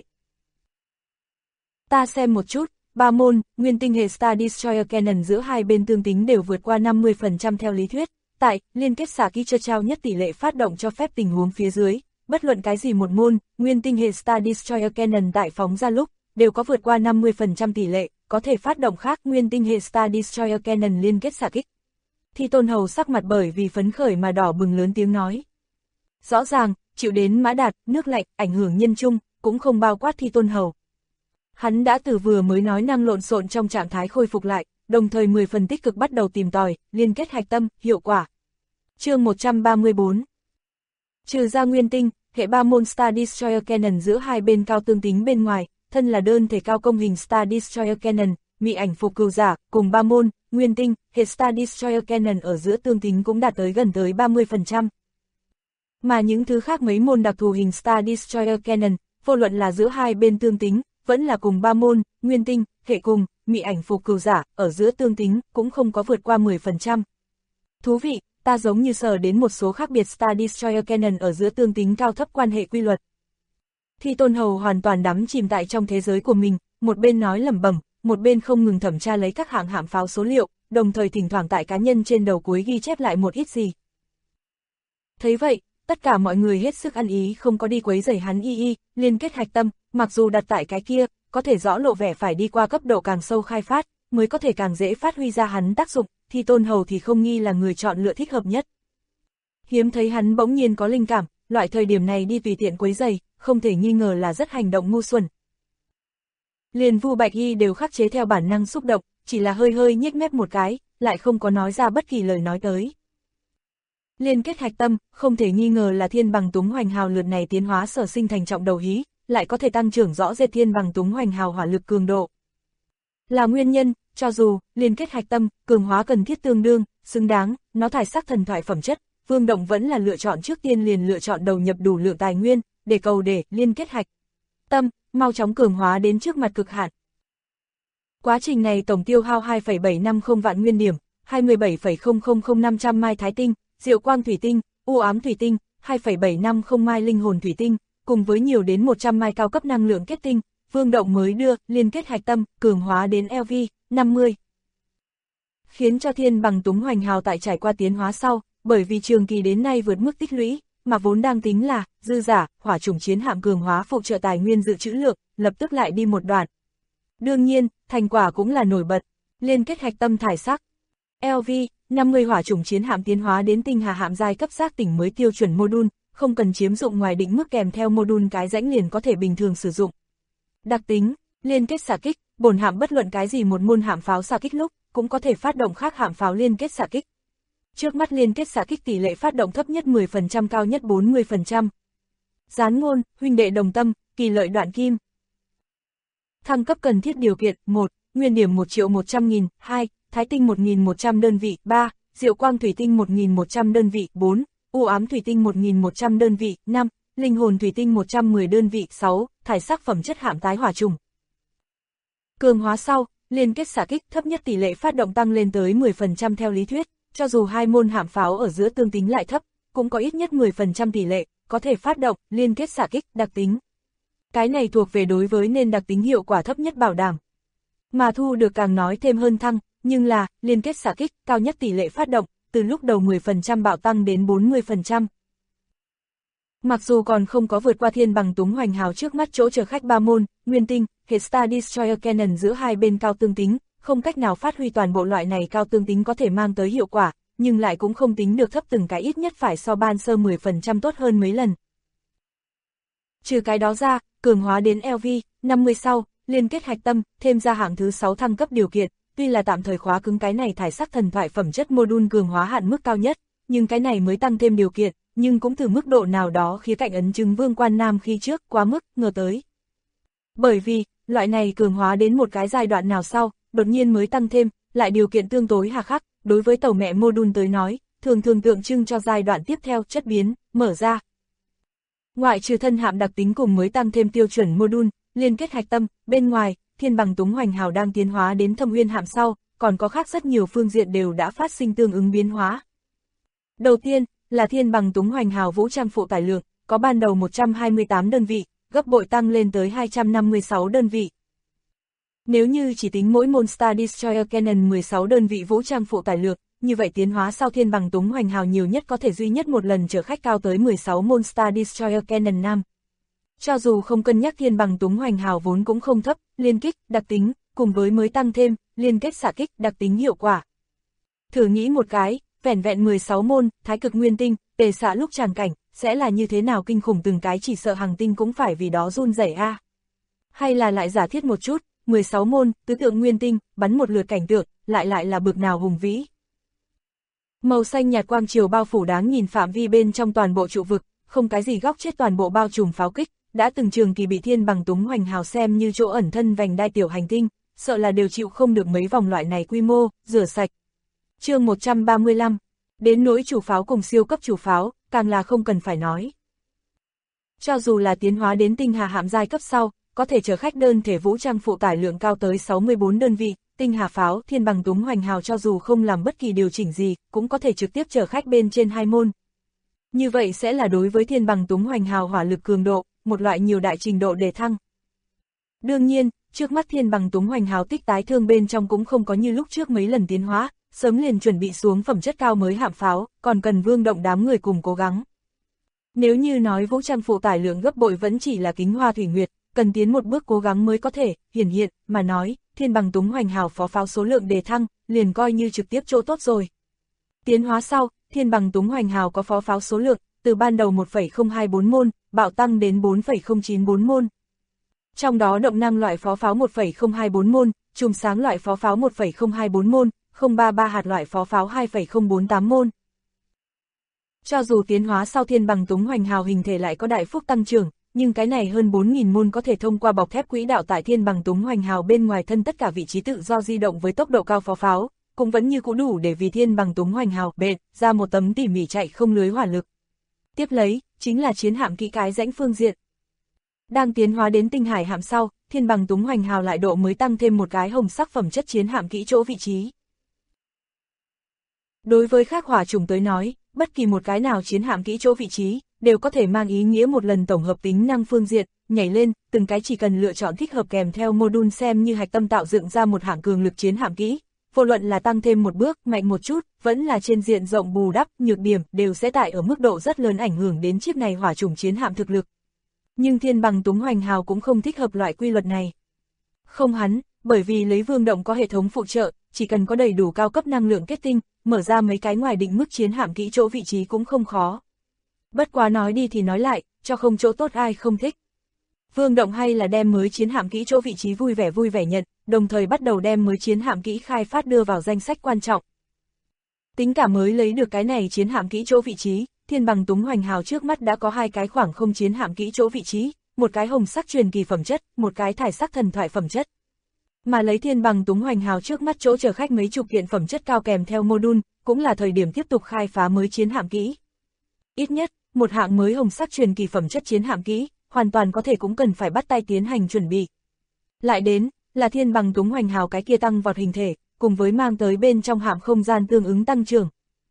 Ta xem một chút, ba môn, nguyên tinh hệ Star Destroyer Cannon giữa hai bên tương tính đều vượt qua 50% theo lý thuyết, tại, liên kết xạ kỹ cho trao nhất tỷ lệ phát động cho phép tình huống phía dưới, bất luận cái gì một môn, nguyên tinh hệ Star Destroyer Cannon tại phóng ra lúc, đều có vượt qua 50% tỷ lệ, có thể phát động khác nguyên tinh hệ Star Destroyer Cannon liên kết xạ kích. Thi Tôn Hầu sắc mặt bởi vì phấn khởi mà đỏ bừng lớn tiếng nói. Rõ ràng, chịu đến Mã Đạt, nước lạnh, ảnh hưởng nhân chung, cũng không bao quát Thi Tôn Hầu. Hắn đã từ vừa mới nói năng lộn xộn trong trạng thái khôi phục lại, đồng thời 10 phần tích cực bắt đầu tìm tòi, liên kết hạch tâm, hiệu quả. Chương 134. Trừ ra nguyên tinh, hệ ba môn Star Destroyer Cannon giữa hai bên cao tương tính bên ngoài, thân là đơn thể cao công hình Star Destroyer Cannon, mị ảnh phục cừu giả, cùng ba môn, nguyên tinh, hệ Star Destroyer Cannon ở giữa tương tính cũng đạt tới gần tới 30%. Mà những thứ khác mấy môn đặc thù hình Star Destroyer Cannon, vô luận là giữa hai bên tương tính, vẫn là cùng ba môn, nguyên tinh, hệ cùng, mị ảnh phục cừu giả, ở giữa tương tính, cũng không có vượt qua 10%. Thú vị, ta giống như sờ đến một số khác biệt Star Destroyer Cannon ở giữa tương tính cao thấp quan hệ quy luật. Thi Tôn Hầu hoàn toàn đắm chìm tại trong thế giới của mình, một bên nói lẩm bẩm, một bên không ngừng thẩm tra lấy các hạng hạm pháo số liệu, đồng thời thỉnh thoảng tại cá nhân trên đầu cuối ghi chép lại một ít gì. Thấy vậy, tất cả mọi người hết sức ăn ý không có đi quấy rầy hắn liên kết hạch tâm, mặc dù đặt tại cái kia, có thể rõ lộ vẻ phải đi qua cấp độ càng sâu khai phát, mới có thể càng dễ phát huy ra hắn tác dụng, Thi Tôn Hầu thì không nghi là người chọn lựa thích hợp nhất. Hiếm thấy hắn bỗng nhiên có linh cảm, loại thời điểm này đi tùy tiện quấy rầy, không thể nghi ngờ là rất hành động ngu xuẩn. Liền Vu Bạch Hy đều khắc chế theo bản năng xúc động, chỉ là hơi hơi nhếch mép một cái, lại không có nói ra bất kỳ lời nói tới. Liên kết hạch tâm, không thể nghi ngờ là thiên bằng túng hoành hào lượt này tiến hóa sở sinh thành trọng đầu hí, lại có thể tăng trưởng rõ rệt thiên bằng túng hoành hào hỏa lực cường độ. Là nguyên nhân, cho dù, liên kết hạch tâm, cường hóa cần thiết tương đương, xứng đáng, nó thải sắc thần thoại phẩm chất, Vương Động vẫn là lựa chọn trước tiên liền lựa chọn đầu nhập đủ lượng tài nguyên, để cầu để liên kết hạch tâm, mau chóng cường hóa đến trước mặt cực hạn. Quá trình này tổng tiêu hao 2,750 vạn nguyên điểm, 27,000500 mai thái tinh, diệu quang thủy tinh, u ám thủy tinh, 2,750 mai linh hồn thủy tinh, cùng với nhiều đến 100 mai cao cấp năng lượng kết tinh, Vương Động mới đưa liên kết hạch tâm, cường hóa đến LV 50. Khiến cho thiên bằng túng hoành hào tại trải qua tiến hóa sau, bởi vì trường kỳ đến nay vượt mức tích lũy, mà vốn đang tính là dư giả, hỏa chủng chiến hạm cường hóa phụ trợ tài nguyên dự trữ lượng, lập tức lại đi một đoạn. Đương nhiên, thành quả cũng là nổi bật, liên kết hạch tâm thải sắc. LV-50 hỏa chủng chiến hạm tiến hóa đến tinh hà hạm giai cấp giác tỉnh mới tiêu chuẩn module, không cần chiếm dụng ngoài định mức kèm theo module cái rãnh liền có thể bình thường sử dụng. Đặc tính, liên kết xạ kích, bổn hạm bất luận cái gì một môn hạm pháo xạ kích lúc, cũng có thể phát động khác hạm pháo liên kết xạ kích. Trước mắt liên kết xạ kích tỷ lệ phát động thấp nhất 10%, cao nhất 40%. Gián ngôn, huynh đệ đồng tâm, kỳ lợi đoạn kim. Thăng cấp cần thiết điều kiện: 1. Nguyên điểm 1.100.000, 2. Thái tinh 1.100 đơn vị, 3. Diệu quang thủy tinh 1.100 đơn vị, 4. U ám thủy tinh 1.100 đơn vị, 5. Linh hồn thủy tinh 110 đơn vị, 6. Thải sắc phẩm chất hạm tái hỏa trùng. Cường hóa sau, liên kết xạ kích thấp nhất tỷ lệ phát động tăng lên tới 10% theo lý thuyết, cho dù hai môn hạm pháo ở giữa tương tính lại thấp, cũng có ít nhất 10% tỷ lệ, có thể phát động, liên kết xạ kích, đặc tính. Cái này thuộc về đối với nên đặc tính hiệu quả thấp nhất bảo đảm. Mà thu được càng nói thêm hơn thăng, nhưng là, liên kết xạ kích, cao nhất tỷ lệ phát động, từ lúc đầu 10% bạo tăng đến 40%. Mặc dù còn không có vượt qua thiên bằng túng hoành hào trước mắt chỗ chở khách ba môn, nguyên tinh, hệ Star Destroyer Cannon giữa hai bên cao tương tính, không cách nào phát huy toàn bộ loại này cao tương tính có thể mang tới hiệu quả, nhưng lại cũng không tính được thấp từng cái, ít nhất phải so ban sơ 10% tốt hơn mấy lần. Trừ cái đó ra, cường hóa đến LV-50 sau, liên kết hạch tâm, thêm ra hạng thứ 6 thăng cấp điều kiện, tuy là tạm thời khóa cứng cái này thải sắc thần thoại phẩm chất module cường hóa hạn mức cao nhất, nhưng cái này mới tăng thêm điều kiện, nhưng cũng từ mức độ nào đó khía cạnh ấn chứng Vương Quan Nam khi trước quá mức ngờ tới. Bởi vì, loại này cường hóa đến một cái giai đoạn nào sau, đột nhiên mới tăng thêm, lại điều kiện tương đối hà khắc, đối với tàu mẹ module tới nói, thường tượng trưng cho giai đoạn tiếp theo chất biến, mở ra. Ngoại trừ thân hạm đặc tính cùng mới tăng thêm tiêu chuẩn module, liên kết hạch tâm, bên ngoài, thiên bằng túng hoành hào đang tiến hóa đến thâm uyên hạm sau, còn có khác rất nhiều phương diện đều đã phát sinh tương ứng biến hóa. Đầu tiên, là thiên bằng túng hoành hào vũ trang phụ tải lượng, có ban đầu 128 đơn vị, gấp bội tăng lên tới 256 đơn vị. Nếu như chỉ tính mỗi môn Star Destroyer Cannon 16 đơn vị vũ trang phụ tải lượng, như vậy tiến hóa sau thiên bằng túng hoành hào nhiều nhất có thể duy nhất một lần chở khách cao tới 16 môn Star Destroyer Cannon nam. Cho dù không cân nhắc thiên bằng túng hoành hào vốn cũng không thấp, liên kích, đặc tính, cùng với mới tăng thêm, liên kết xạ kích, đặc tính hiệu quả. Thử nghĩ một cái, vẻn vẹn 16 môn, thái cực nguyên tinh, tề xạ lúc tràng cảnh, sẽ là như thế nào kinh khủng, từng cái chỉ sợ hàng tinh cũng phải vì đó run rẩy a. Hay là lại giả thiết một chút, 16 môn, tứ tượng nguyên tinh, bắn một lượt cảnh tượng, lại là bực nào hùng vĩ. Màu xanh nhạt quang chiều bao phủ đáng nhìn phạm vi bên trong toàn bộ trụ vực, không cái gì góc chết toàn bộ bao trùm pháo kích, đã từng trường kỳ bị thiên bằng túng hoành hào xem như chỗ ẩn thân vành đai tiểu hành tinh, sợ là đều chịu không được mấy vòng loại này quy mô, rửa sạch. Chương 135, đến nỗi chủ pháo cùng siêu cấp chủ pháo, càng là không cần phải nói. Cho dù là tiến hóa đến tinh hà hạm giai cấp sau, có thể chở khách đơn thể vũ trang phụ tải lượng cao tới 64 đơn vị, tinh hà pháo, thiên bằng túng hoành hào cho dù không làm bất kỳ điều chỉnh gì, cũng có thể trực tiếp chở khách bên trên hai môn. Như vậy sẽ là đối với thiên bằng túng hoành hào hỏa lực cường độ, một loại nhiều đại trình độ đề thăng. Đương nhiên, trước mắt thiên bằng túng hoành hào tích tái thương bên trong cũng không có như lúc trước mấy lần tiến hóa, sớm liền chuẩn bị xuống phẩm chất cao mới hạm pháo, còn cần Vương động đám người cùng cố gắng. Nếu như nói vũ trang phụ tải lượng gấp bội vẫn chỉ là Kính Hoa Thủy Nguyệt, cần tiến một bước cố gắng mới có thể hiển hiện, mà nói, thiên bằng túng hoành hào phó pháo số lượng đề thăng, liền coi như trực tiếp chỗ tốt rồi. Tiến hóa sau, thiên bằng túng hoành hào có phó pháo số lượng, từ ban đầu 1,024 môn, bạo tăng đến 4,094 môn. Trong đó động năng loại phó pháo 1,024 môn, chùm sáng loại phó pháo 1,024 môn, 033 hạt loại phó pháo 2,048 môn. Cho dù tiến hóa sau thiên bằng túng hoành hào hình thể lại có đại phúc tăng trưởng, nhưng cái này hơn 4.000 môn có thể thông qua bọc thép quỹ đạo tại thiên bằng túng hoành hào bên ngoài thân tất cả vị trí tự do di động với tốc độ cao phó pháo, cũng vẫn như cũ đủ để vì thiên bằng túng hoành hào bện ra một tấm tỉ mỉ chạy không lưới hỏa lực. Tiếp lấy, chính là chiến hạm kỹ cái rãnh phương diện. Đang tiến hóa đến tinh hải hạm sau, thiên bằng túng hoành hào lại độ mới tăng thêm một cái hồng sắc phẩm chất chiến hạm kỹ chỗ vị trí. Đối với khác hỏa chủng tới nói, bất kỳ một cái nào chiến hạm kỹ chỗ vị trí, đều có thể mang ý nghĩa một lần tổng hợp tính năng phương diện, nhảy lên, từng cái chỉ cần lựa chọn thích hợp kèm theo module xem như hạch tâm tạo dựng ra một hạng cường lực chiến hạm kỹ, vô luận là tăng thêm một bước, mạnh một chút, vẫn là trên diện rộng bù đắp, nhược điểm, đều sẽ tại ở mức độ rất lớn ảnh hưởng đến chiếc này hỏa chủng chiến hạm thực lực. Nhưng Thiên Bằng Túng Hoành Hào cũng không thích hợp loại quy luật này. Không hắn, bởi vì lấy Vương Động có hệ thống phụ trợ, chỉ cần có đầy đủ cao cấp năng lượng kết tinh, mở ra mấy cái ngoài định mức chiến hạm kỹ chỗ vị trí cũng không khó. Bất quá nói đi thì nói lại, cho không chỗ tốt ai không thích. Vương Động hay là đem mới chiến hạm kỹ chỗ vị trí vui vẻ nhận, đồng thời bắt đầu đem mới chiến hạm kỹ khai phát đưa vào danh sách quan trọng. Tính cả mới lấy được cái này chiến hạm kỹ chỗ vị trí, Thiên Bằng Túng Hoành Hào trước mắt đã có 2 cái khoảng không chiến hạm kỹ chỗ vị trí, một cái hồng sắc truyền kỳ phẩm chất, một cái thải sắc thần thoại phẩm chất. Mà lấy Thiên Bằng Túng Hoành Hào trước mắt chỗ chở khách mấy chục kiện phẩm chất cao kèm theo module, cũng là thời điểm tiếp tục khai phá mới chiến hạm kỹ. Ít nhất, một hạng mới hồng sắc truyền kỳ phẩm chất chiến hạm kỹ, hoàn toàn có thể cũng cần phải bắt tay tiến hành chuẩn bị. Lại đến, là Thiên Bằng Túng Hoành Hào cái kia tăng vọt hình thể, cùng với mang tới bên trong hạm không gian tương ứng tăng trưởng.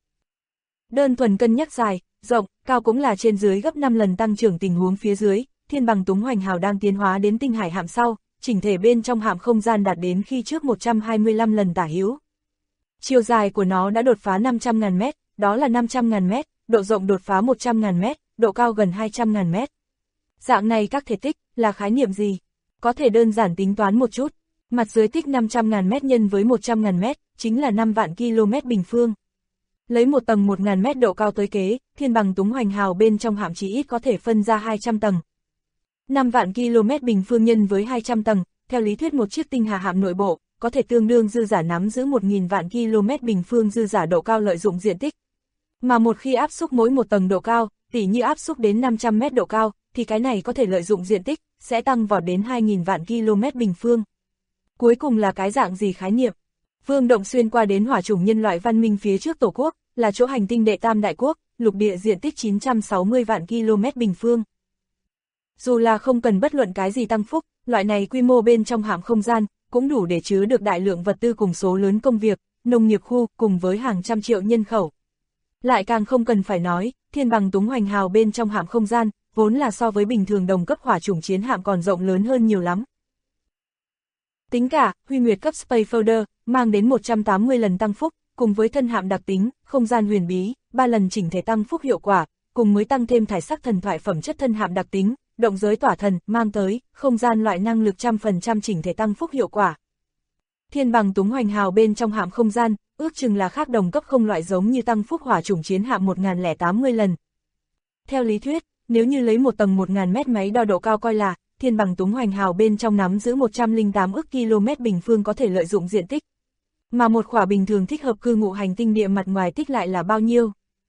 Đơn thuần cân nhắc dài, rộng, cao cũng là trên dưới gấp 5 lần tăng trưởng tình huống phía dưới, Thiên Bằng Túng Hoành Hào đang tiến hóa đến tinh hải hạm sau, chỉnh thể bên trong hạm không gian đạt đến khi trước 125 lần tả hữu. Chiều dài của nó đã đột phá 500.000 mét, đó là 500.000 mét, độ rộng đột phá 100.000 mét, độ cao gần 200.000 mét. Dạng này các thể tích, là khái niệm gì? Có thể đơn giản tính toán một chút, mặt dưới tích 500.000 mét nhân với 100.000 mét, chính là 5 vạn km bình phương. Lấy một tầng 1.000 mét độ cao tới kế, Thiên Bằng Túng Hoành Hào bên trong hạm chỉ ít có thể phân ra 200 tầng. 5 vạn km bình phương nhân với 200 tầng, theo lý thuyết một chiếc tinh hà hạm nội bộ, có thể tương đương dư giả nắm giữ 1.000 vạn km bình phương dư giả độ cao lợi dụng diện tích. Mà một khi áp xúc mỗi một tầng độ cao, tỉ như áp xúc đến 500 mét độ cao, thì cái này có thể lợi dụng diện tích, sẽ tăng vọt đến 2.000 vạn km bình phương. Cuối cùng là cái dạng gì khái niệm? Vương Động xuyên qua đến hỏa chủng nhân loại văn minh phía trước Tổ quốc, là chỗ hành tinh đệ tam đại quốc, lục địa diện tích 960 vạn km bình phương. Dù là không cần bất luận cái gì tăng phúc, loại này quy mô bên trong hạm không gian, cũng đủ để chứa được đại lượng vật tư cùng số lớn công việc, nông nghiệp khu, cùng với hàng trăm triệu nhân khẩu. Lại càng không cần phải nói, Thiên Bằng Túng Hoành Hào bên trong hạm không gian, vốn là so với bình thường đồng cấp hỏa chủng chiến hạm còn rộng lớn hơn nhiều lắm. Tính cả, Huy Nguyệt cấp Space Folder, mang đến 180 lần tăng phúc, cùng với thân hạm đặc tính, không gian huyền bí, 3 lần chỉnh thể tăng phúc hiệu quả, cùng mới tăng thêm thải sắc thần thoại phẩm chất thân hạm đặc tính, động giới tỏa thần, mang tới, không gian loại năng lực 100% chỉnh thể tăng phúc hiệu quả. Thiên Bằng Túng Hoành Hào bên trong hạm không gian, ước chừng là khác đồng cấp không loại giống như tăng phúc hỏa chủng chiến hạm 1080 lần. Theo lý thuyết, nếu như lấy một tầng 1.000 mét máy đo độ cao coi là, Thiên Bằng Túng Hoành Hào bên trong nắm giữ 108 ức km bình phương có thể lợi dụng diện tích. Mà một khỏa bình thường thích hợp cư ngụ hành tinh địa mặt ngoài tích lại là bao nhiêu?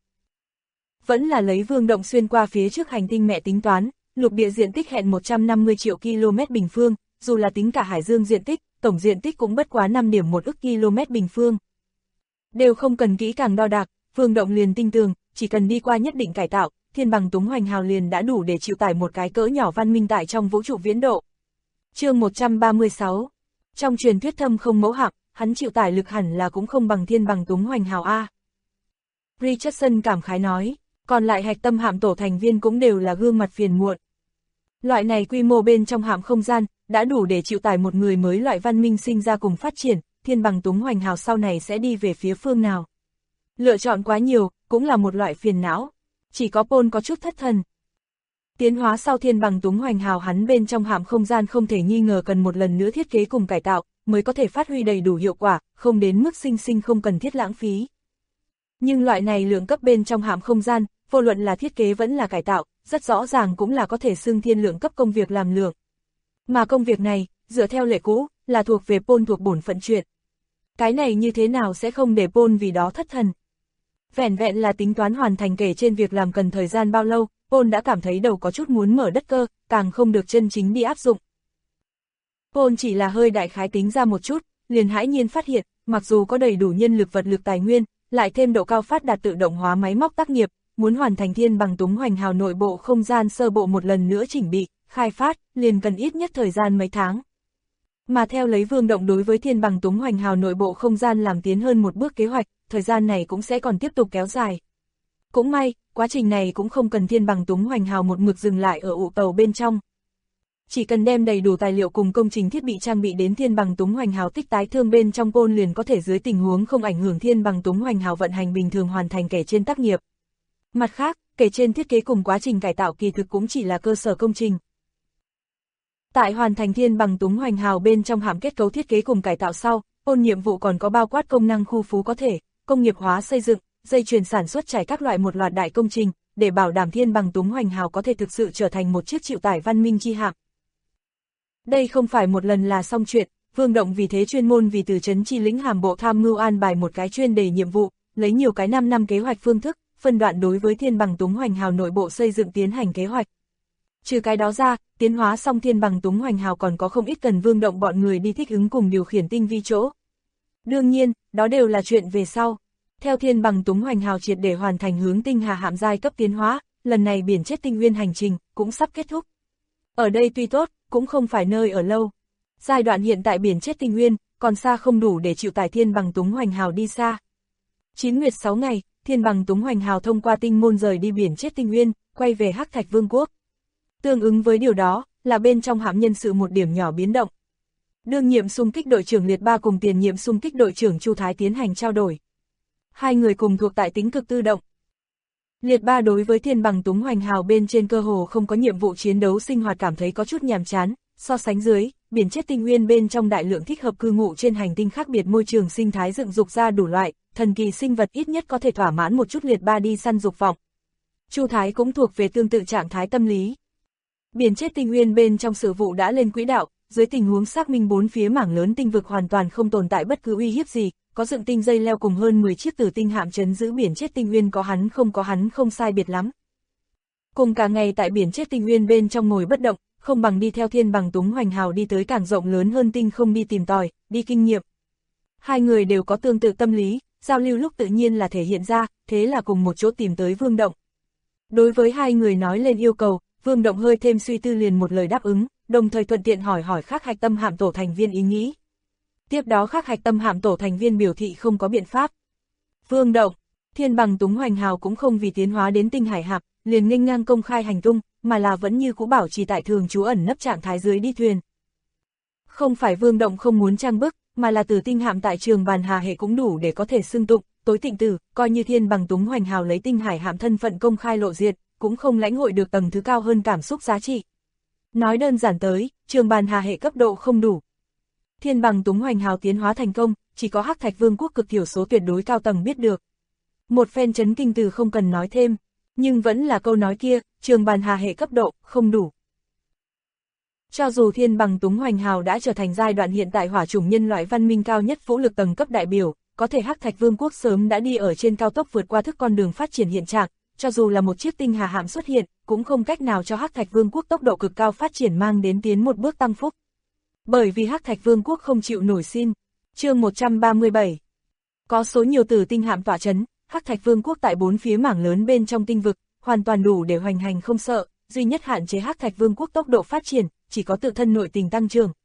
Vẫn là lấy Vương Động xuyên qua phía trước hành tinh mẹ tính toán, lục địa diện tích hẹn 150 triệu km bình phương, dù là tính cả hải dương diện tích, tổng diện tích cũng bất quá 5,1 ức km bình phương. Đều không cần kỹ càng đo đạc, Vương Động liền tin tưởng, chỉ cần đi qua nhất định cải tạo, Thiên Bằng Túng Hoành Hào liền đã đủ để chịu tải một cái cỡ nhỏ văn minh tại trong vũ trụ viễn độ. Chương 136. Trong truyền thuyết thâm không mẫu hạm, hắn chịu tải lực hẳn là cũng không bằng Thiên Bằng Túng Hoành Hào a. Richardson cảm khái nói, còn lại hạch tâm hạm tổ thành viên cũng đều là gương mặt phiền muộn. Loại này quy mô bên trong hạm không gian, đã đủ để chịu tải một người mới loại văn minh sinh ra cùng phát triển, Thiên Bằng Túng Hoành Hào sau này sẽ đi về phía phương nào. Lựa chọn quá nhiều, cũng là một loại phiền não. Chỉ có Paul có chút thất thần. Tiến hóa sau Thiên Bằng Túng Hoành Hào hắn bên trong hạm không gian không thể nghi ngờ cần một lần nữa thiết kế cùng cải tạo, mới có thể phát huy đầy đủ hiệu quả, không đến mức sinh không cần thiết lãng phí. Nhưng loại này lượng cấp bên trong hạm không gian, vô luận là thiết kế vẫn là cải tạo, rất rõ ràng cũng là có thể xưng thiên lượng cấp công việc làm lượng. Mà công việc này, dựa theo lệ cũ, là thuộc về Paul thuộc bổn phận chuyện. Cái này như thế nào sẽ không để Paul vì đó thất thần. Vẻn vẹn là tính toán hoàn thành kể trên việc làm cần thời gian bao lâu, Paul đã cảm thấy đầu có chút muốn mở đất cơ, càng không được chân chính đi áp dụng. Paul chỉ là hơi đại khái tính ra một chút, liền hãi nhiên phát hiện, mặc dù có đầy đủ nhân lực vật lực tài nguyên, lại thêm độ cao phát đạt tự động hóa máy móc tác nghiệp, muốn hoàn thành Thiên Bằng Túng Hoành Hào nội bộ không gian sơ bộ một lần nữa chỉnh bị, khai phát, liền cần ít nhất thời gian mấy tháng. Mà theo lấy Vương Động đối với Thiên Bằng Túng Hoành Hào nội bộ không gian làm tiến hơn một bước kế hoạch, thời gian này cũng sẽ còn tiếp tục kéo dài. Cũng may, quá trình này cũng không cần Thiên Bằng Túng Hoành Hào một mực dừng lại ở ụ tàu bên trong. Chỉ cần đem đầy đủ tài liệu cùng công trình thiết bị trang bị đến Thiên Bằng Túng Hoành Hào tích tái thương bên trong pôn liền có thể dưới tình huống không ảnh hưởng Thiên Bằng Túng Hoành Hào vận hành bình thường hoàn thành kể trên tác nghiệp. Mặt khác, kể trên thiết kế cùng quá trình cải tạo kỳ thực cũng chỉ là cơ sở công trình. Tại hoàn thành Thiên Bằng Túng Hoành Hào bên trong hàm kết cấu thiết kế cùng cải tạo sau, pôn nhiệm vụ còn có bao quát công năng khu phú có thể, công nghiệp hóa xây dựng, dây chuyền sản xuất trải các loại một loạt đại công trình, để bảo đảm Thiên Bằng Túng Hoành Hào có thể thực sự trở thành một chiếc chịu tải văn minh chi hạm. Đây không phải một lần là xong chuyện, Vương Động vì thế chuyên môn vì từ trấn chi lĩnh hàm bộ tham mưu an bài một cái chuyên đề nhiệm vụ, lấy nhiều cái 5 năm kế hoạch phương thức, phân đoạn đối với Thiên Bằng Túng Hoành Hào nội bộ xây dựng tiến hành kế hoạch. Trừ cái đó ra, tiến hóa xong Thiên Bằng Túng Hoành Hào còn có không ít cần Vương Động bọn người đi thích ứng cùng điều khiển tinh vi chỗ. Đương nhiên, đó đều là chuyện về sau. Theo Thiên Bằng Túng Hoành Hào triệt để hoàn thành hướng tinh hà hạm giai cấp tiến hóa, lần này biển chết tinh nguyên hành trình cũng sắp kết thúc. Ở đây tuy tốt, cũng không phải nơi ở lâu. Giai đoạn hiện tại biển chết tinh nguyên, còn xa không đủ để chịu tải Thiên Bằng Túng Hoành Hào đi xa. 9 nguyệt 6 ngày, Thiên Bằng Túng Hoành Hào thông qua tinh môn rời đi biển chết tinh nguyên, quay về Hắc Thạch Vương quốc. Tương ứng với điều đó, là bên trong hạm nhân sự một điểm nhỏ biến động. Đương nhiệm xung kích đội trưởng Liệt Ba cùng tiền nhiệm xung kích đội trưởng Chu Thái tiến hành trao đổi. Hai người cùng thuộc tại tính cực tự động. Liệt Ba đối với Thiên Bằng Túng Hoành Hào bên trên cơ hồ không có nhiệm vụ chiến đấu sinh hoạt cảm thấy có chút nhàm chán, so sánh dưới, biển chết tinh nguyên bên trong đại lượng thích hợp cư ngụ trên hành tinh khác biệt môi trường sinh thái dựng dục ra đủ loại, thần kỳ sinh vật ít nhất có thể thỏa mãn một chút Liệt Ba đi săn dục vọng. Chu Thái cũng thuộc về tương tự trạng thái tâm lý. Biển chết tinh nguyên bên trong sự vụ đã lên quỹ đạo, dưới tình huống xác minh bốn phía mảng lớn tinh vực hoàn toàn không tồn tại bất cứ uy hiếp gì, có dựng tinh dây leo cùng hơn 10 chiếc tử tinh hạm trấn giữ biển chết tinh nguyên có hắn không sai biệt lắm. Cùng cả ngày tại biển chết tinh nguyên bên trong ngồi bất động, không bằng đi theo Thiên Bằng Túng Hoành Hào đi tới càng rộng lớn hơn tinh không đi tìm tòi, đi kinh nghiệm. Hai người đều có tương tự tâm lý, giao lưu lúc tự nhiên là thể hiện ra, thế là cùng một chỗ tìm tới Vương Động. Đối với hai người nói lên yêu cầu, Vương Động hơi thêm suy tư liền một lời đáp ứng, đồng thời thuận tiện hỏi Khắc Hạch Tâm hạm tổ thành viên ý nghĩ. Tiếp đó Khắc Hạch Tâm hạm tổ thành viên biểu thị không có biện pháp. Vương Động, Thiên Bằng Túng Hoành Hào cũng không vì tiến hóa đến tinh hải hạm, liền nghênh ngang công khai hành tung, mà là vẫn như cũ bảo trì tại thường trú ẩn nấp trạng thái dưới đi thuyền. Không phải Vương Động không muốn trang bức, mà là từ tinh hạm tại Trường Bàn Hà hệ cũng đủ để có thể xưng tụng, tối tịnh tử, coi như Thiên Bằng Túng Hoành Hào lấy tinh hải hạm thân phận công khai lộ diện, cũng không lãnh hội được tầng thứ cao hơn cảm xúc giá trị. Nói đơn giản tới, Trường Bàn Hà hệ cấp độ không đủ. Thiên Bằng Túng Hoành Hào tiến hóa thành công, chỉ có Hắc Thạch Vương quốc cực thiểu số tuyệt đối cao tầng biết được. Một phen chấn kinh từ không cần nói thêm, nhưng vẫn là câu nói kia, Trường Bàn Hà hệ cấp độ không đủ. Cho dù Thiên Bằng Túng Hoành Hào đã trở thành giai đoạn hiện tại hỏa chủng nhân loại văn minh cao nhất vũ lực tầng cấp đại biểu, có thể Hắc Thạch Vương quốc sớm đã đi ở trên cao tốc vượt qua thức con đường phát triển hiện trạng, cho dù là một chiếc tinh hà hạm xuất hiện, cũng không cách nào cho Hắc Thạch Vương quốc tốc độ cực cao phát triển mang đến tiến một bước tăng phúc. Bởi vì Hắc Thạch Vương quốc không chịu nổi xin. Chương 137. Có số nhiều tử tinh hạm tỏa chấn, Hắc Thạch Vương quốc tại bốn phía mảng lớn bên trong tinh vực, hoàn toàn đủ để hoành hành không sợ, duy nhất hạn chế Hắc Thạch Vương quốc tốc độ phát triển, chỉ có tự thân nội tình tăng trưởng.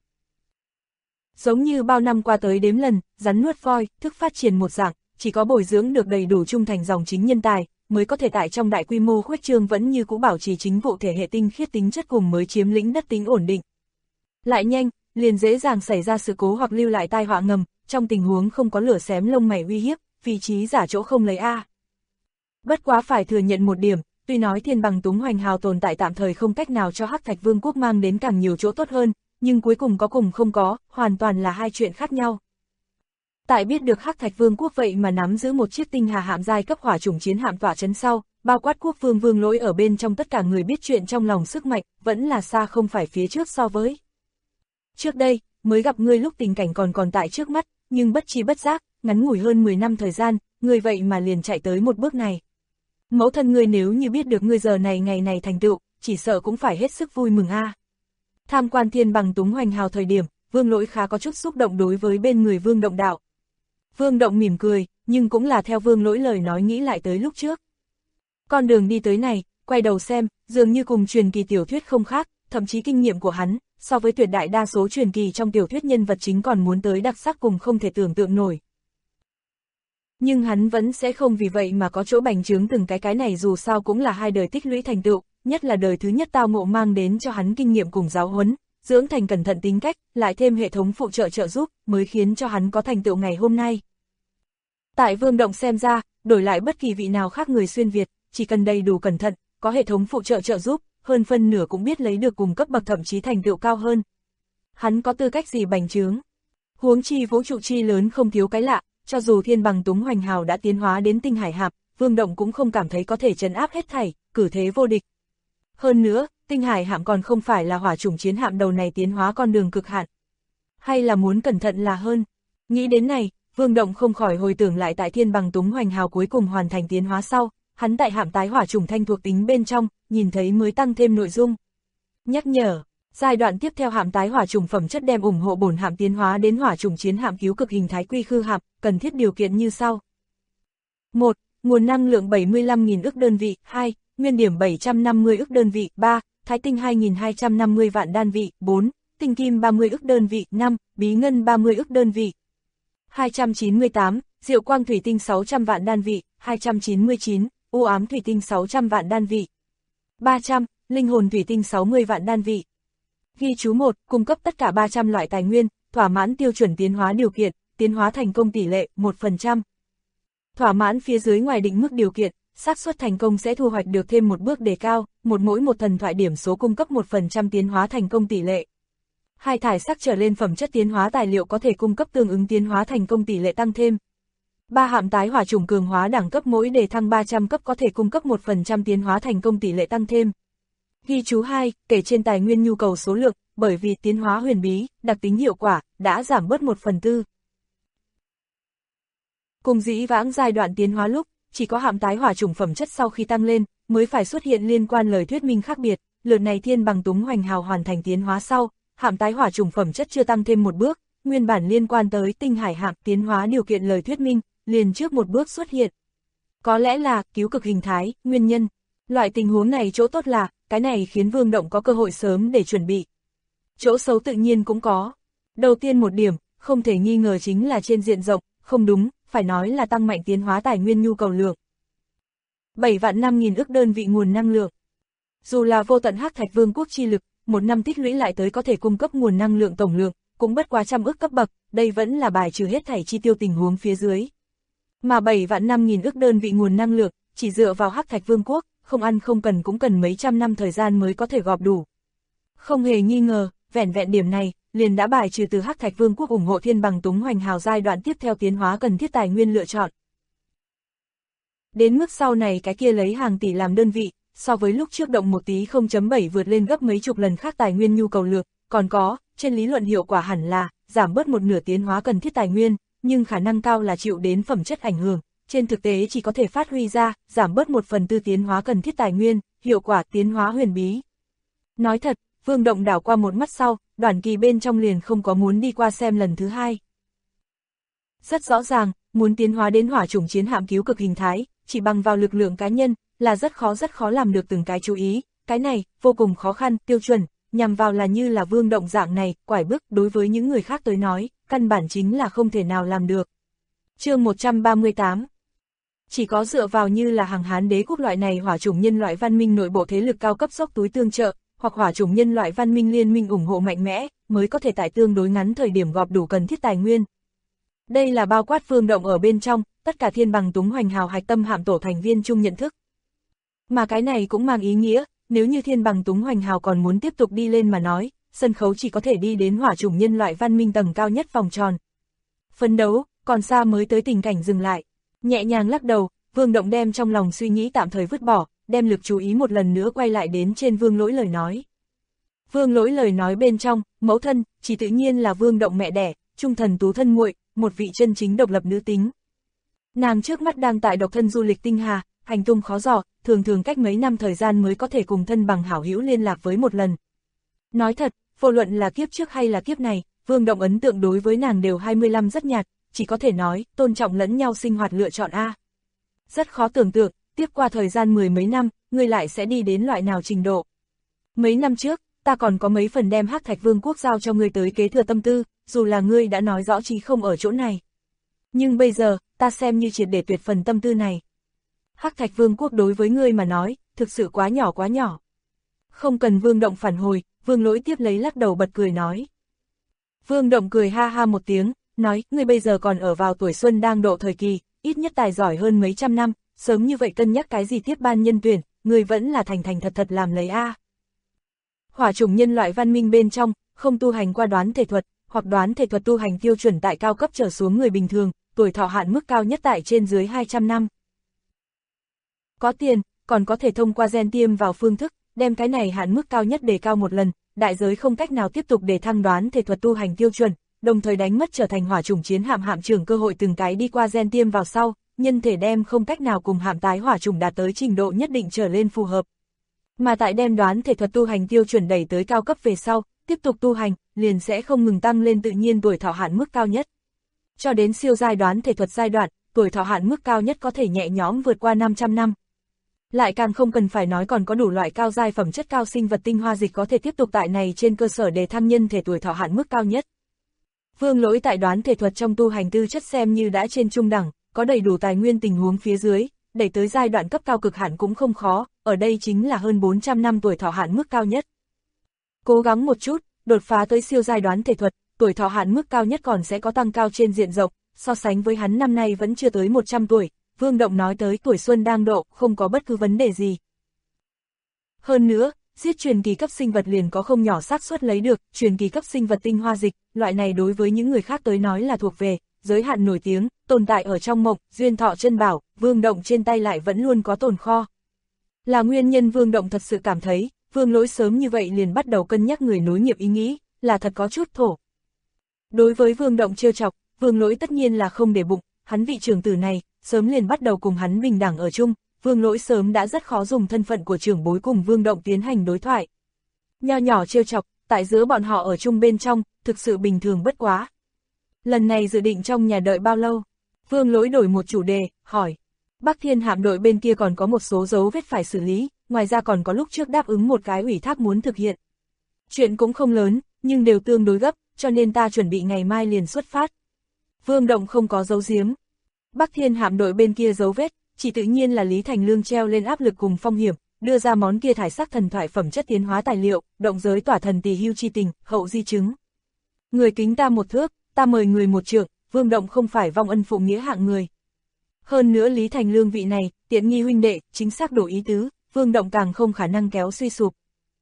Giống như bao năm qua tới đếm lần, rắn nuốt voi, thức phát triển một dạng, chỉ có bồi dưỡng được đầy đủ trung thành dòng chính nhân tài, mới có thể tại trong đại quy mô khuếch trương vẫn như cũ bảo trì chính vụ thể hệ tinh khiết tính chất cùng mới chiếm lĩnh đất tính ổn định. Lại nhanh, liền dễ dàng xảy ra sự cố hoặc lưu lại tai họa ngầm, trong tình huống không có lửa xém lông mày uy hiếp, vị trí giả chỗ không lấy A. Bất quá phải thừa nhận một điểm, tuy nói Thiên Bằng Túng Hoành Hào tồn tại tạm thời không cách nào cho Hắc Thạch Vương quốc mang đến càng nhiều chỗ tốt hơn, nhưng cuối cùng có cùng không có, hoàn toàn là hai chuyện khác nhau. Tại biết được Hắc Thạch Vương quốc vậy mà nắm giữ một chiếc tinh hà hạm giai cấp hỏa chủng chiến hạm tỏa trấn sau, bao quát quốc vương Vương Lỗi ở bên trong tất cả người biết chuyện trong lòng sức mạnh, vẫn là xa không phải phía trước so với. Trước đây, mới gặp ngươi lúc tình cảnh còn tại trước mắt, nhưng bất chi bất giác, ngắn ngủi hơn 10 năm thời gian, ngươi vậy mà liền chạy tới một bước này. Mẫu thân ngươi nếu như biết được ngươi giờ này ngày này thành tựu, chỉ sợ cũng phải hết sức vui mừng a. Tham quan Thiên Bằng Túng Hoành Hào thời điểm, Vương Lỗi khá có chút xúc động đối với bên người Vương Động đạo. Vương Động mỉm cười, nhưng cũng là theo Vương Lỗi lời nói nghĩ lại tới lúc trước. Con đường đi tới này, quay đầu xem, dường như cùng truyền kỳ tiểu thuyết không khác, thậm chí kinh nghiệm của hắn, so với tuyệt đại đa số truyền kỳ trong tiểu thuyết nhân vật chính còn muốn tới đặc sắc cùng không thể tưởng tượng nổi. Nhưng hắn vẫn sẽ không vì vậy mà có chỗ bành trướng từng cái này dù sao cũng là hai đời tích lũy thành tựu, nhất là đời thứ nhất tao ngộ mang đến cho hắn kinh nghiệm cùng giáo huấn, dưỡng thành cẩn thận tính cách, lại thêm hệ thống phụ trợ trợ giúp, mới khiến cho hắn có thành tựu ngày hôm nay. Tại Vương Động xem ra, đổi lại bất kỳ vị nào khác người xuyên Việt, chỉ cần đầy đủ cẩn thận, có hệ thống phụ trợ trợ giúp, hơn phân nửa cũng biết lấy được cùng cấp bậc thậm chí thành tựu cao hơn. Hắn có tư cách gì bành trướng? Huống chi vũ trụ chi lớn không thiếu cái lạ, cho dù thiên bằng túng hoành hào đã tiến hóa đến tinh hải hạp, Vương Động cũng không cảm thấy có thể trấn áp hết thảy, cử thế vô địch. Hơn nữa, tinh hải hạm còn không phải là hỏa chủng chiến hạm đầu này tiến hóa con đường cực hạn. Hay là muốn cẩn thận là hơn. Nghĩ đến này, Vương Động không khỏi hồi tưởng lại tại thiên bằng túng hoành hào cuối cùng hoàn thành tiến hóa sau, hắn tại hạm tái hỏa chủng thanh thuộc tính bên trong, nhìn thấy mới tăng thêm nội dung. Nhắc nhở, giai đoạn tiếp theo hạm tái hỏa chủng phẩm chất đem ủng hộ bổn hạm tiến hóa đến hỏa chủng chiến hạm cứu cực hình thái quy khư hạm, cần thiết điều kiện như sau. 1. Nguồn năng lượng 75.000 ức đơn vị, 2. Nguyên điểm 750 ức đơn vị, 3. Thái tinh 2.250 vạn đan vị, 4. Tinh kim 30 ức đơn vị, 5. Bí ngân 30 ức đơn vị. 298. Diệu quang thủy tinh 600 vạn đan vị, 299. U ám thủy tinh 600 vạn đan vị. 300. Linh hồn thủy tinh 60 vạn đan vị. Ghi chú 1. Cung cấp tất cả 300 loại tài nguyên, thỏa mãn tiêu chuẩn tiến hóa điều kiện, tiến hóa thành công tỷ lệ 1%. Thỏa mãn phía dưới ngoài định mức điều kiện, xác suất thành công sẽ thu hoạch được thêm một bước đề cao, mỗi một thần thoại điểm số cung cấp 1% tiến hóa thành công tỷ lệ. 2 thải sắc trở lên phẩm chất tiến hóa tài liệu có thể cung cấp tương ứng tiến hóa thành công tỷ lệ tăng thêm. 3 hạm tái hỏa chủng cường hóa đẳng cấp mỗi đề thăng 300 cấp có thể cung cấp 1% tiến hóa thành công tỷ lệ tăng thêm. Ghi chú 2, kể trên tài nguyên nhu cầu số lượng, bởi vì tiến hóa huyền bí, đặc tính hiệu quả, đã giảm bớt 1/4. Cùng dĩ vãng giai đoạn tiến hóa lúc, chỉ có hạm tái hỏa chủng phẩm chất sau khi tăng lên, mới phải xuất hiện liên quan lời thuyết minh khác biệt, lượt này thiên bằng túng hoành hào hoàn thành tiến hóa sau, hạm tái hỏa chủng phẩm chất chưa tăng thêm một bước, nguyên bản liên quan tới tinh hải hạm tiến hóa điều kiện lời thuyết minh, liền trước một bước xuất hiện. Có lẽ là cứu cực hình thái, nguyên nhân. Loại tình huống này chỗ tốt là, cái này khiến Vương Động có cơ hội sớm để chuẩn bị. Chỗ xấu tự nhiên cũng có. Đầu tiên một điểm, không thể nghi ngờ chính là trên diện rộng, không đúng, phải nói là tăng mạnh tiến hóa tài nguyên nhu cầu lượng. 7.500.000 ức đơn vị nguồn năng lượng. Dù là vô tận hắc thạch vương quốc chi lực, một năm tích lũy lại tới có thể cung cấp nguồn năng lượng tổng lượng, cũng bất quá 100 ức cấp bậc, đây vẫn là bài trừ hết thảy chi tiêu tình huống phía dưới. Mà 7.500.000 ức đơn vị nguồn năng lượng, chỉ dựa vào hắc thạch vương quốc, không ăn không cần cũng cần mấy trăm năm thời gian mới có thể gọp đủ. Không hề nghi ngờ, vẻn vẹn điểm này, liền đã bài trừ từ hắc thạch vương quốc ủng hộ thiên bằng túng hoành hào giai đoạn tiếp theo tiến hóa cần thiết tài nguyên lựa chọn. Đến mức sau này cái kia lấy hàng tỷ làm đơn vị, so với lúc trước động một tí 0.7 vượt lên gấp mấy chục lần khác tài nguyên nhu cầu lượng, còn có, trên lý luận hiệu quả hẳn là, giảm bớt một nửa tiến hóa cần thiết tài nguyên, nhưng khả năng cao là chịu đến phẩm chất ảnh hưởng, trên thực tế chỉ có thể phát huy ra, giảm bớt 1/4 tiến hóa cần thiết tài nguyên, hiệu quả tiến hóa huyền bí. Nói thật, Vương Động đảo qua một mắt sau, Đoản Kỳ bên trong liền không có muốn đi qua xem lần thứ hai. Rất rõ ràng, muốn tiến hóa đến hỏa chủng chiến hạm cứu cực hình thái, chỉ bằng vào lực lượng cá nhân, là rất khó làm được từng cái chú ý, cái này, vô cùng khó khăn, tiêu chuẩn, nhằm vào là như là Vương Động dạng này, quải bức đối với những người khác tới nói, căn bản chính là không thể nào làm được. Chương 138. Chỉ có dựa vào như là Hằng Hán đế quốc loại này hỏa chủng nhân loại văn minh nội bộ thế lực cao cấp dốc túi tương trợ, hoặc hỏa chủng nhân loại văn minh liên minh ủng hộ mạnh mẽ, mới có thể tại tương đối ngắn thời điểm gọp đủ cần thiết tài nguyên. Đây là bao quát Vương Động ở bên trong, tất cả thiên bằng túng hoành hào hạch tâm hạm tổ thành viên chung nhận thức. Mà cái này cũng mang ý nghĩa, nếu như thiên bằng túng hoành hào còn muốn tiếp tục đi lên mà nói, sân khấu chỉ có thể đi đến hỏa chủng nhân loại văn minh tầng cao nhất vòng tròn. Phấn đấu, còn xa mới tới tình cảnh dừng lại. Nhẹ nhàng lắc đầu, Vương Động đem trong lòng suy nghĩ tạm thời vứt bỏ, đem lực chú ý một lần nữa quay lại đến trên Vương Lỗi lời nói. Vương Lỗi lời nói bên trong, mẫu thân, chỉ tự nhiên là Vương Động mẹ đẻ, trung thần tú thân muội, một vị chân chính độc lập nữ tính. Nàng trước mắt đang tại độc thân du lịch tinh hà, hành tung khó dò, thường thường cách mấy năm thời gian mới có thể cùng thân bằng hảo hữu liên lạc với một lần. Nói thật, vô luận là kiếp trước hay là kiếp này, Vương Động ấn tượng đối với nàng đều 25 rất nhạt, chỉ có thể nói, tôn trọng lẫn nhau sinh hoạt lựa chọn A. Rất khó tưởng tượng, tiếp qua thời gian mười mấy năm, ngươi lại sẽ đi đến loại nào trình độ. Mấy năm trước, ta còn có mấy phần đem hắc thạch vương quốc giao cho ngươi tới kế thừa tâm tư, dù là ngươi đã nói rõ chí không ở chỗ này. Nhưng bây giờ, ta xem như triệt để tuyệt phần tâm tư này. Hắc thạch vương quốc đối với ngươi mà nói, thực sự quá nhỏ quá nhỏ. Không cần Vương Động phản hồi, Vương Lỗi tiếp lấy lắc đầu bật cười nói. Vương Động cười ha ha một tiếng, nói, ngươi bây giờ còn ở vào tuổi xuân đang độ thời kỳ, ít nhất tài giỏi hơn mấy trăm năm, sớm như vậy cân nhắc cái gì tiếp ban nhân tuyển, ngươi vẫn là thành thành thật thật làm lấy a. Hỏa chủng nhân loại văn minh bên trong, không tu hành qua đoán thể thuật, hoặc đoán thể thuật tu hành tiêu chuẩn tại cao cấp trở xuống người bình thường, tuổi thọ hạn mức cao nhất tại trên dưới 200 năm. Có tiền, còn có thể thông qua gen tiêm vào phương thức, đem cái này hạn mức cao nhất đề cao một lần, đại giới không cách nào tiếp tục để thăng đoán thể thuật tu hành tiêu chuẩn, đồng thời đánh mất trở thành hỏa chủng chiến hạm hạm trưởng cơ hội từng cái đi qua gen tiêm vào sau, nhân thể đem không cách nào cùng hạm tái hỏa chủng đạt tới trình độ nhất định trở lên phù hợp. Mà tại đem đoán thể thuật tu hành tiêu chuẩn đẩy tới cao cấp về sau, tiếp tục tu hành, liền sẽ không ngừng tăng lên tự nhiên tuổi thọ hạn mức cao nhất. Cho đến siêu giai đoán thể thuật giai đoạn, tuổi thọ hạn mức cao nhất có thể nhẹ nhõm vượt qua 500 năm. Lại càng không cần phải nói còn có đủ loại cao giai phẩm chất cao sinh vật tinh hoa dịch có thể tiếp tục tại này trên cơ sở để thăng nhân thể tuổi thọ hạn mức cao nhất. Vương Lỗi tại đoán thể thuật trong tu hành tư chất xem như đã trên trung đẳng, có đầy đủ tài nguyên tình huống phía dưới, đẩy tới giai đoạn cấp cao cực hạn cũng không khó, ở đây chính là hơn 400 năm tuổi thọ hạn mức cao nhất. Cố gắng một chút, đột phá tới siêu giai đoán thể thuật, tuổi thọ hạn mức cao nhất còn sẽ có tăng cao trên diện rộng, so sánh với hắn năm nay vẫn chưa tới 100 tuổi, Vương Động nói tới tuổi xuân đang độ, không có bất cứ vấn đề gì. Hơn nữa, giết truyền kỳ cấp sinh vật liền có không nhỏ xác suất lấy được, truyền kỳ cấp sinh vật tinh hoa dịch, loại này đối với những người khác tới nói là thuộc về giới hạn nổi tiếng, tồn tại ở trong mộng, duyên thọ chân bảo, Vương Động trên tay lại vẫn luôn có tồn kho. Là nguyên nhân Vương Động thật sự cảm thấy, Vương Lỗi sớm như vậy liền bắt đầu cân nhắc người nối nghiệp ý nghĩ, là thật có chút thổ. Đối với Vương Động trêu chọc, Vương Lỗi tất nhiên là không để bụng, hắn vị trưởng tử này, sớm liền bắt đầu cùng hắn bình đẳng ở chung, Vương Lỗi sớm đã rất khó dùng thân phận của trưởng bối cùng Vương Động tiến hành đối thoại. Nho nhỏ trêu chọc, tại giữa bọn họ ở chung bên trong, thực sự bình thường bất quá. Lần này dự định trong nhà đợi bao lâu? Vương Lỗi đổi một chủ đề, hỏi. Bắc Thiên hạm đội bên kia còn có một số dấu vết phải xử lý, ngoài ra còn có lúc trước đáp ứng một cái ủy thác muốn thực hiện. Chuyện cũng không lớn, nhưng đều tương đối gấp, cho nên ta chuẩn bị ngày mai liền xuất phát. Vương Động không có giấu giếm. Bắc Thiên hạm đội bên kia dấu vết, chỉ tự nhiên là Lý Thành Lương treo lên áp lực cùng phong hiểm, đưa ra món kia thải sắc thần thoại phẩm chất tiến hóa tài liệu, động giới tỏa thần tỳ hưu chi tình, hậu di chứng. Người kính ta một thước, ta mời người một trượng, Vương Động không phải vong ân phụ nghĩa hạng người. Hơn nữa Lý Thành Lương vị này, tiện nghi huynh đệ, chính xác đủ ý tứ, Vương Động càng không khả năng kéo suy sụp.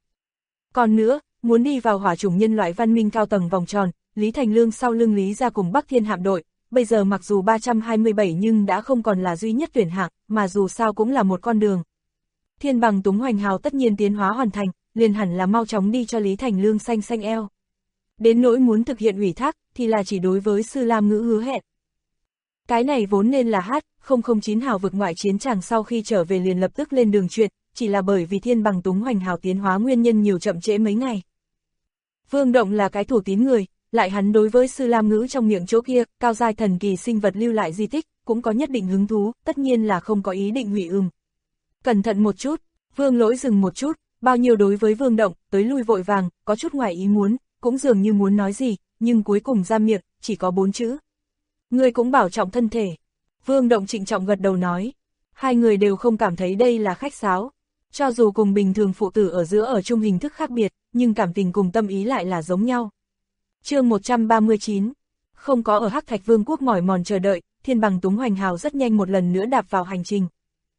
Còn nữa, muốn đi vào hỏa chủng nhân loại văn minh cao tầng vòng tròn, Lý Thành Lương sau lưng Lý ra cùng Bắc Thiên hạm đội, bây giờ mặc dù 327 nhưng đã không còn là duy nhất tuyển hạng, mà dù sao cũng là một con đường. Thiên bằng túng hoành hào tất nhiên tiến hóa hoàn thành, liền hẳn là mau chóng đi cho Lý Thành Lương xanh xanh eo. Đến nỗi muốn thực hiện ủy thác, thì là chỉ đối với Sư Lam Ngữ hứa hẹn. Cái này vốn nên là H009 hào vực ngoại chiến tràng sau khi trở về liền lập tức lên đường chuyện, chỉ là bởi vì thiên bằng túng hoành hào tiến hóa nguyên nhân nhiều chậm trễ mấy ngày. Vương Động là cái thủ tín người, lại hắn đối với Sư Lam Ngữ trong miệng chỗ kia, cao giai thần kỳ sinh vật lưu lại di tích, cũng có nhất định hứng thú, tất nhiên là không có ý định hủy Cẩn thận một chút, Vương Lỗi dừng một chút, bao nhiêu đối với Vương Động, tới lui vội vàng, có chút ngoài ý muốn, cũng dường như muốn nói gì, nhưng cuối cùng ra miệng, chỉ có 4 chữ. Ngươi cũng bảo trọng thân thể. Vương Động trịnh trọng gật đầu nói. Hai người đều không cảm thấy đây là khách sáo. Cho dù cùng bình thường phụ tử ở giữa ở chung hình thức khác biệt, nhưng cảm tình cùng tâm ý lại là giống nhau. Chương 139. Không có ở Hắc Thạch Vương quốc mỏi mòn chờ đợi, thiên bằng túng hoành hào rất nhanh một lần nữa đạp vào hành trình.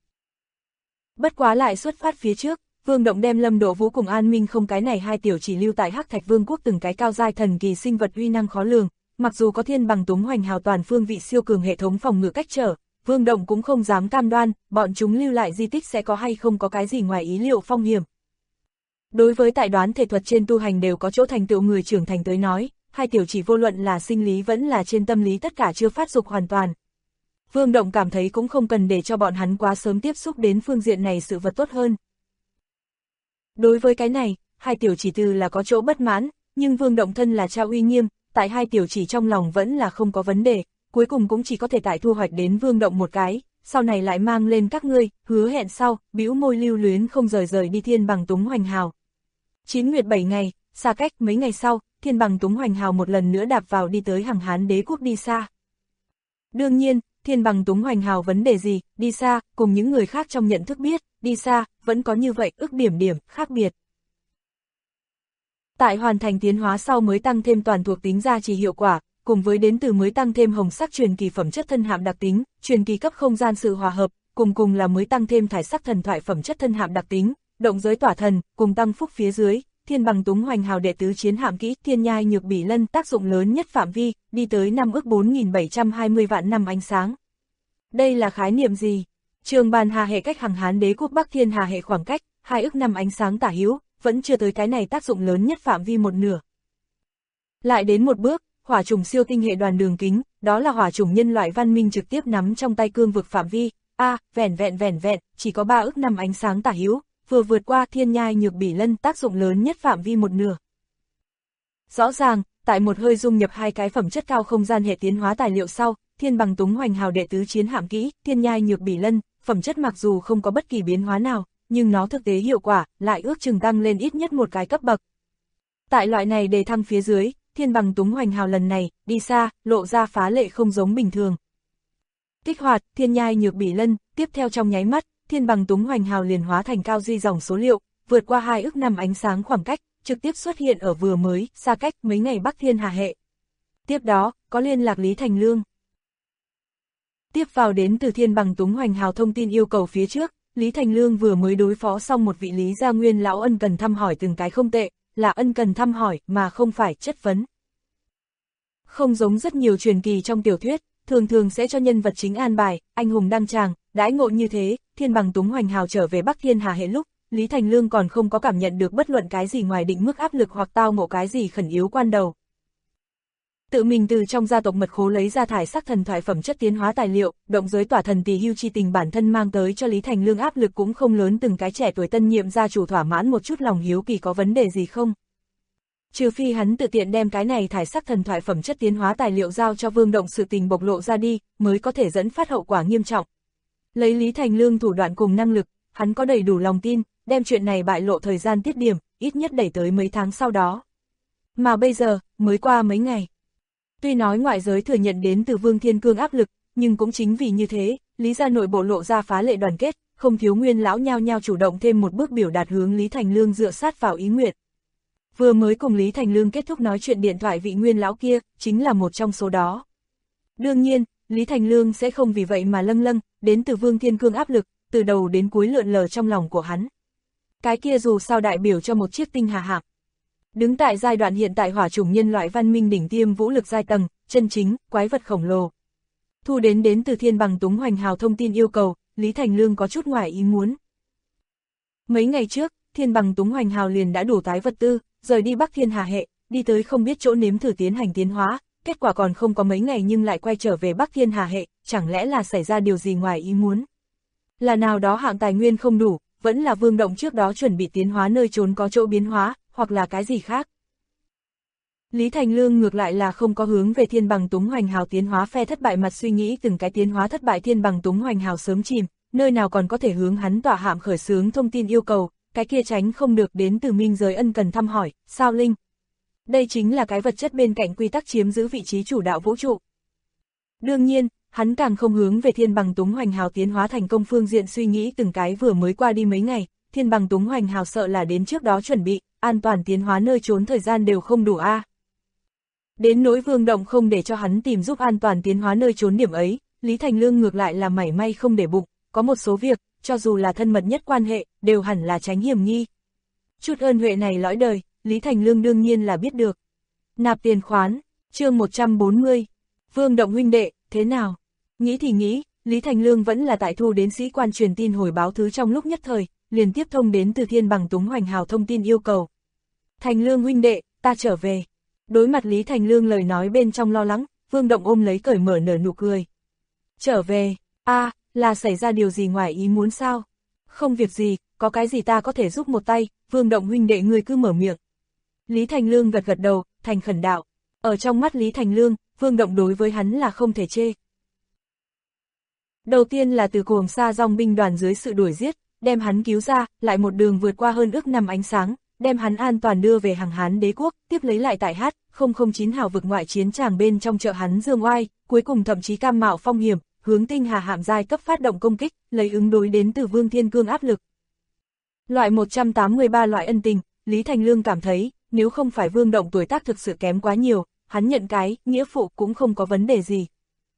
Bất quá lại xuất phát phía trước, Vương Động đem Lâm Độ Vũ cùng An Minh không cái này hai tiểu chỉ lưu tại Hắc Thạch Vương quốc từng cái cao giai thần kỳ sinh vật uy năng khó lường, mặc dù có thiên bằng túng hoành hào toàn phương vị siêu cường hệ thống phòng ngự cách trở, Vương Động cũng không dám cam đoan, bọn chúng lưu lại di tích sẽ có hay không có cái gì ngoài ý liệu phong hiểm. Đối với tại đoán thể thuật trên tu hành đều có chỗ thành tựu người trưởng thành tới nói, hai tiểu chỉ vô luận là sinh lý vẫn là trên tâm lý tất cả chưa phát dục hoàn toàn. Vương Động cảm thấy cũng không cần để cho bọn hắn quá sớm tiếp xúc đến phương diện này sự vật tốt hơn. Đối với cái này, hai tiểu chỉ từ là có chỗ bất mãn, nhưng Vương Động thân là cha uy nghiêm, tại hai tiểu chỉ trong lòng vẫn là không có vấn đề, cuối cùng cũng chỉ có thể tại thu hoạch đến Vương Động một cái, sau này lại mang lên các ngươi, hứa hẹn sau, bĩu môi lưu luyến không rời đi thiên bằng túng hoành hào. 9 nguyệt 7 ngày, xa cách mấy ngày sau, thiên bằng túng hoành hào một lần nữa đạp vào đi tới Hằng Hán đế quốc đi xa. Đương nhiên, thiên bằng túng hoành hào vấn đề gì, đi xa, cùng những người khác trong nhận thức biết, đi xa, vẫn có như vậy ước điểm khác biệt. Tại hoàn thành tiến hóa sau mới tăng thêm toàn thuộc tính gia trì hiệu quả, cùng với đến từ mới tăng thêm hồng sắc truyền kỳ phẩm chất thân hạm đặc tính, truyền kỳ cấp không gian sự hòa hợp, cùng là mới tăng thêm thải sắc thần thoại phẩm chất thân hạm đặc tính, động giới tỏa thần, cùng tăng phúc phía dưới, thiên bằng túng hoành hào đệ tứ chiến hạm kỹ, thiên nhai nhược bỉ lân tác dụng lớn nhất phạm vi, đi tới 5 ức 4.720 vạn năm ánh sáng. Đây là khái niệm gì? Trường bàn hà hệ cách Hằng Hán đế quốc Bắc Thiên hà hệ khoảng cách 2 ức năm ánh sáng tả hữu, vẫn chưa tới cái này tác dụng lớn nhất phạm vi một nửa. Lại đến một bước, hỏa chủng siêu tinh hệ đoàn đường kính, đó là hỏa chủng nhân loại văn minh trực tiếp nắm trong tay cương vực phạm vi, vẻn vẹn, chỉ có 3 ức năm ánh sáng tả hữu, vừa vượt qua thiên nhai nhược bỉ lân tác dụng lớn nhất phạm vi một nửa. Rõ ràng, tại một hơi dung nhập hai cái phẩm chất cao không gian hệ tiến hóa tài liệu sau, thiên bằng túng hoành hào đệ tứ chiến hạm kỹ, thiên nhai nhược bỉ lân, phẩm chất mặc dù không có bất kỳ biến hóa nào, nhưng nó thực tế hiệu quả lại ước chừng tăng lên ít nhất một cái cấp bậc. Tại loại này đề thăng phía dưới, thiên bằng túng hoành hào lần này, đi xa, lộ ra phá lệ không giống bình thường. Kích hoạt, thiên nhai nhược bỉ lân, tiếp theo trong nháy mắt, thiên bằng túng hoành hào liền hóa thành cao duy dòng số liệu, vượt qua 2 ức năm ánh sáng khoảng cách, trực tiếp xuất hiện ở vừa mới, xa cách mấy ngày Bắc Thiên hà hệ. Tiếp đó, có liên lạc Lý Thành Lương. Tiếp vào đến từ thiên bằng túng hoành hào thông tin yêu cầu phía trước, Lý Thành Lương vừa mới đối phó xong một vị Lý gia nguyên lão ân cần thăm hỏi từng cái không tệ, là ân cần thăm hỏi mà không phải chất vấn. Không giống rất nhiều truyền kỳ trong tiểu thuyết, thường sẽ cho nhân vật chính an bài, anh hùng đăng tràng, đãi ngộ như thế, thiên bằng túng hoành hào trở về Bắc Thiên hà hệ lúc, Lý Thành Lương còn không có cảm nhận được bất luận cái gì ngoài định mức áp lực hoặc tao ngộ cái gì khẩn yếu quan đầu. Tự mình từ trong gia tộc mật khố lấy ra thải sắc thần thoại phẩm chất tiến hóa tài liệu, động giới tỏa thần tỳ hưu chi tình bản thân mang tới cho Lý Thành Lương áp lực cũng không lớn, từng cái trẻ tuổi tân nhiệm gia chủ thỏa mãn một chút lòng hiếu kỳ có vấn đề gì không. Trừ phi hắn tự tiện đem cái này thải sắc thần thoại phẩm chất tiến hóa tài liệu giao cho Vương Động sự tình bộc lộ ra đi, mới có thể dẫn phát hậu quả nghiêm trọng. Lấy Lý Thành Lương thủ đoạn cùng năng lực, hắn có đầy đủ lòng tin, đem chuyện này bại lộ thời gian tiết điểm, ít nhất đẩy tới mấy tháng sau đó. Mà bây giờ, mới qua mấy ngày. Tuy nói ngoại giới thừa nhận đến từ Vương Thiên Cương áp lực, nhưng cũng chính vì như thế, Lý gia nội bộ lộ ra phá lệ đoàn kết, không thiếu nguyên lão nhao nhao chủ động thêm một bước biểu đạt hướng Lý Thành Lương dựa sát vào ý nguyện. Vừa mới cùng Lý Thành Lương kết thúc nói chuyện điện thoại vị nguyên lão kia, chính là một trong số đó. Đương nhiên, Lý Thành Lương sẽ không vì vậy mà lâng, đến từ Vương Thiên Cương áp lực, từ đầu đến cuối lượn lờ trong lòng của hắn. Cái kia dù sao đại biểu cho một chiếc tinh hà hạm. Đứng tại giai đoạn hiện tại hỏa chủng nhân loại văn minh đỉnh tiêm vũ lực giai tầng, chân chính, quái vật khổng lồ. Thu đến từ thiên bằng túng hoành hào thông tin yêu cầu, Lý Thành Lương có chút ngoài ý muốn. Mấy ngày trước, thiên bằng túng hoành hào liền đã đủ tái vật tư, rời đi Bắc Thiên hà hệ, đi tới không biết chỗ nếm thử tiến hành tiến hóa, kết quả còn không có mấy ngày nhưng lại quay trở về Bắc Thiên hà hệ, chẳng lẽ là xảy ra điều gì ngoài ý muốn? Là nào đó hạng tài nguyên không đủ, vẫn là Vương Động trước đó chuẩn bị tiến hóa nơi trốn có chỗ biến hóa, hoặc là cái gì khác. Lý Thành Lương ngược lại là không có hướng về thiên bằng túng hoành hào tiến hóa phe thất bại mặt suy nghĩ, từng cái tiến hóa thất bại thiên bằng túng hoành hào sớm chìm, nơi nào còn có thể hướng hắn tỏa hạm khởi xướng thông tin yêu cầu, cái kia tránh không được đến từ minh giới ân cần thăm hỏi, sao Linh. Đây chính là cái vật chất bên cạnh quy tắc chiếm giữ vị trí chủ đạo vũ trụ. Đương nhiên, hắn càng không hướng về thiên bằng túng hoành hào tiến hóa thành công phương diện suy nghĩ, từng cái vừa mới qua đi mấy ngày, thiên bằng túng hoành hào sợ là đến trước đó chuẩn bị, an toàn tiến hóa nơi trốn thời gian đều không đủ Đến nỗi Vương Động không để cho hắn tìm giúp an toàn tiến hóa nơi trốn điểm ấy, Lý Thành Lương ngược lại là mảy may không để bụng, có một số việc, cho dù là thân mật nhất quan hệ, đều hẳn là tránh hiểm nghi. Chút ơn huệ này lõi đời, Lý Thành Lương đương nhiên là biết được. Nạp tiền khoán, chương 140, Vương Động huynh đệ, thế nào? Nghĩ thì nghĩ, Lý Thành Lương vẫn là tại thu đến sĩ quan truyền tin hồi báo thứ trong lúc nhất thời, liền tiếp thông đến từ thiên bằng túng hoành hào thông tin yêu cầu. Thành Lương huynh đệ, ta trở về. Đối mặt Lý Thành Lương lời nói bên trong lo lắng, Vương Động ôm lấy cởi mở nở nụ cười. Trở về, là xảy ra điều gì ngoài ý muốn sao? Không việc gì, có cái gì ta có thể giúp một tay, Vương Động huynh đệ ngươi cứ mở miệng. Lý Thành Lương gật gật đầu, thành khẩn đạo. Ở trong mắt Lý Thành Lương, Vương Động đối với hắn là không thể chê. Đầu tiên là từ cuồng sa dòng binh đoàn dưới sự đuổi giết, đem hắn cứu ra, lại một đường vượt qua hơn ước năm ánh sáng, đem hắn an toàn đưa về Hằng Hán đế quốc, tiếp lấy lại tại H009 hào vực ngoại chiến tràng bên trong chợ hắn dương oai, cuối cùng thậm chí cam mạo phong hiểm, hướng tinh hà hạm giai cấp phát động công kích, lấy ứng đối đến từ Vương Thiên Cương áp lực. Loại 183 loại ân tình, Lý Thành Lương cảm thấy, nếu không phải Vương Động tuổi tác thực sự kém quá nhiều, hắn nhận cái nghĩa phụ cũng không có vấn đề gì.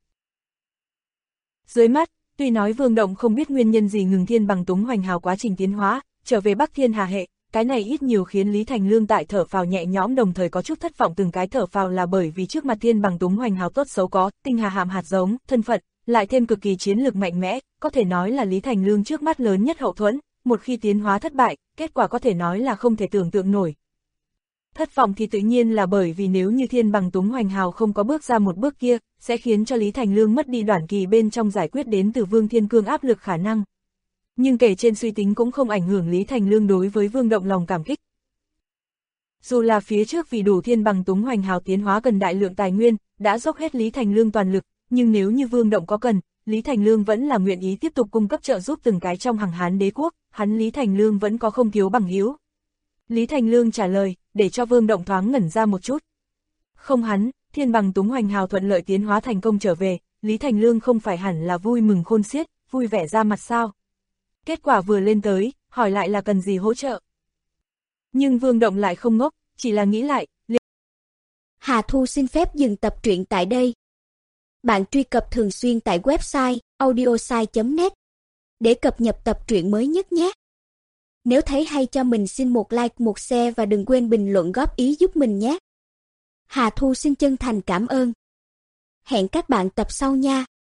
Dưới mắt, tuy nói Vương Động không biết nguyên nhân gì ngừng Thiên Bằng Túng Hoành Hào quá trình tiến hóa, trở về Bắc Thiên Hà hệ, cái này ít nhiều khiến Lý Thành Lương tại thở phào nhẹ nhõm, đồng thời có chút thất vọng. Từng cái thở phào là bởi vì trước mặt Thiên Bằng Túng Hoành Hào tốt xấu có tinh hà hàm hạt giống, thân phận, lại thêm cực kỳ chiến lược mạnh mẽ, có thể nói là Lý Thành Lương trước mắt lớn nhất hậu thuẫn, một khi tiến hóa thất bại, kết quả có thể nói là không thể tưởng tượng nổi. Thất vọng thì tự nhiên là bởi vì nếu như Thiên Bằng Túng Hoành Hào không có bước ra một bước kia, sẽ khiến cho Lý Thành Lương mất đi Đoản Kỳ bên trong giải quyết đến từ Vương Thiên Cương áp lực khả năng. Nhưng kể trên suy tính cũng không ảnh hưởng Lý Thành Lương đối với Vương Động lòng cảm kích. Dù là phía trước vì đủ Thiên Bằng Túng Hoành Hào tiến hóa cần đại lượng tài nguyên, đã dốc hết Lý Thành Lương toàn lực, nhưng nếu như Vương Động có cần, Lý Thành Lương vẫn là nguyện ý tiếp tục cung cấp trợ giúp từng cái trong hàng Hán đế quốc, hắn Lý Thành Lương vẫn có không thiếu bằng hữu. Lý Thành Lương trả lời, để cho Vương Động thoáng ngẩn ra một chút. Không hắn, Thiên Bằng Túng Hoành Hào thuận lợi tiến hóa thành công trở về, Lý Thành Lương không phải hẳn là vui mừng khôn xiết, vui vẻ ra mặt sao? Kết quả vừa lên tới, hỏi lại là cần gì hỗ trợ. Nhưng Vương Động lại không ngốc, chỉ là nghĩ lại. Hà Thu xin phép dừng tập truyện tại đây. Bạn truy cập thường xuyên tại website audiosai.net để cập nhật tập truyện mới nhất nhé. Nếu thấy hay cho mình xin một like, một share và đừng quên bình luận góp ý giúp mình nhé. Hà Thu xin chân thành cảm ơn. Hẹn các bạn tập sau nha.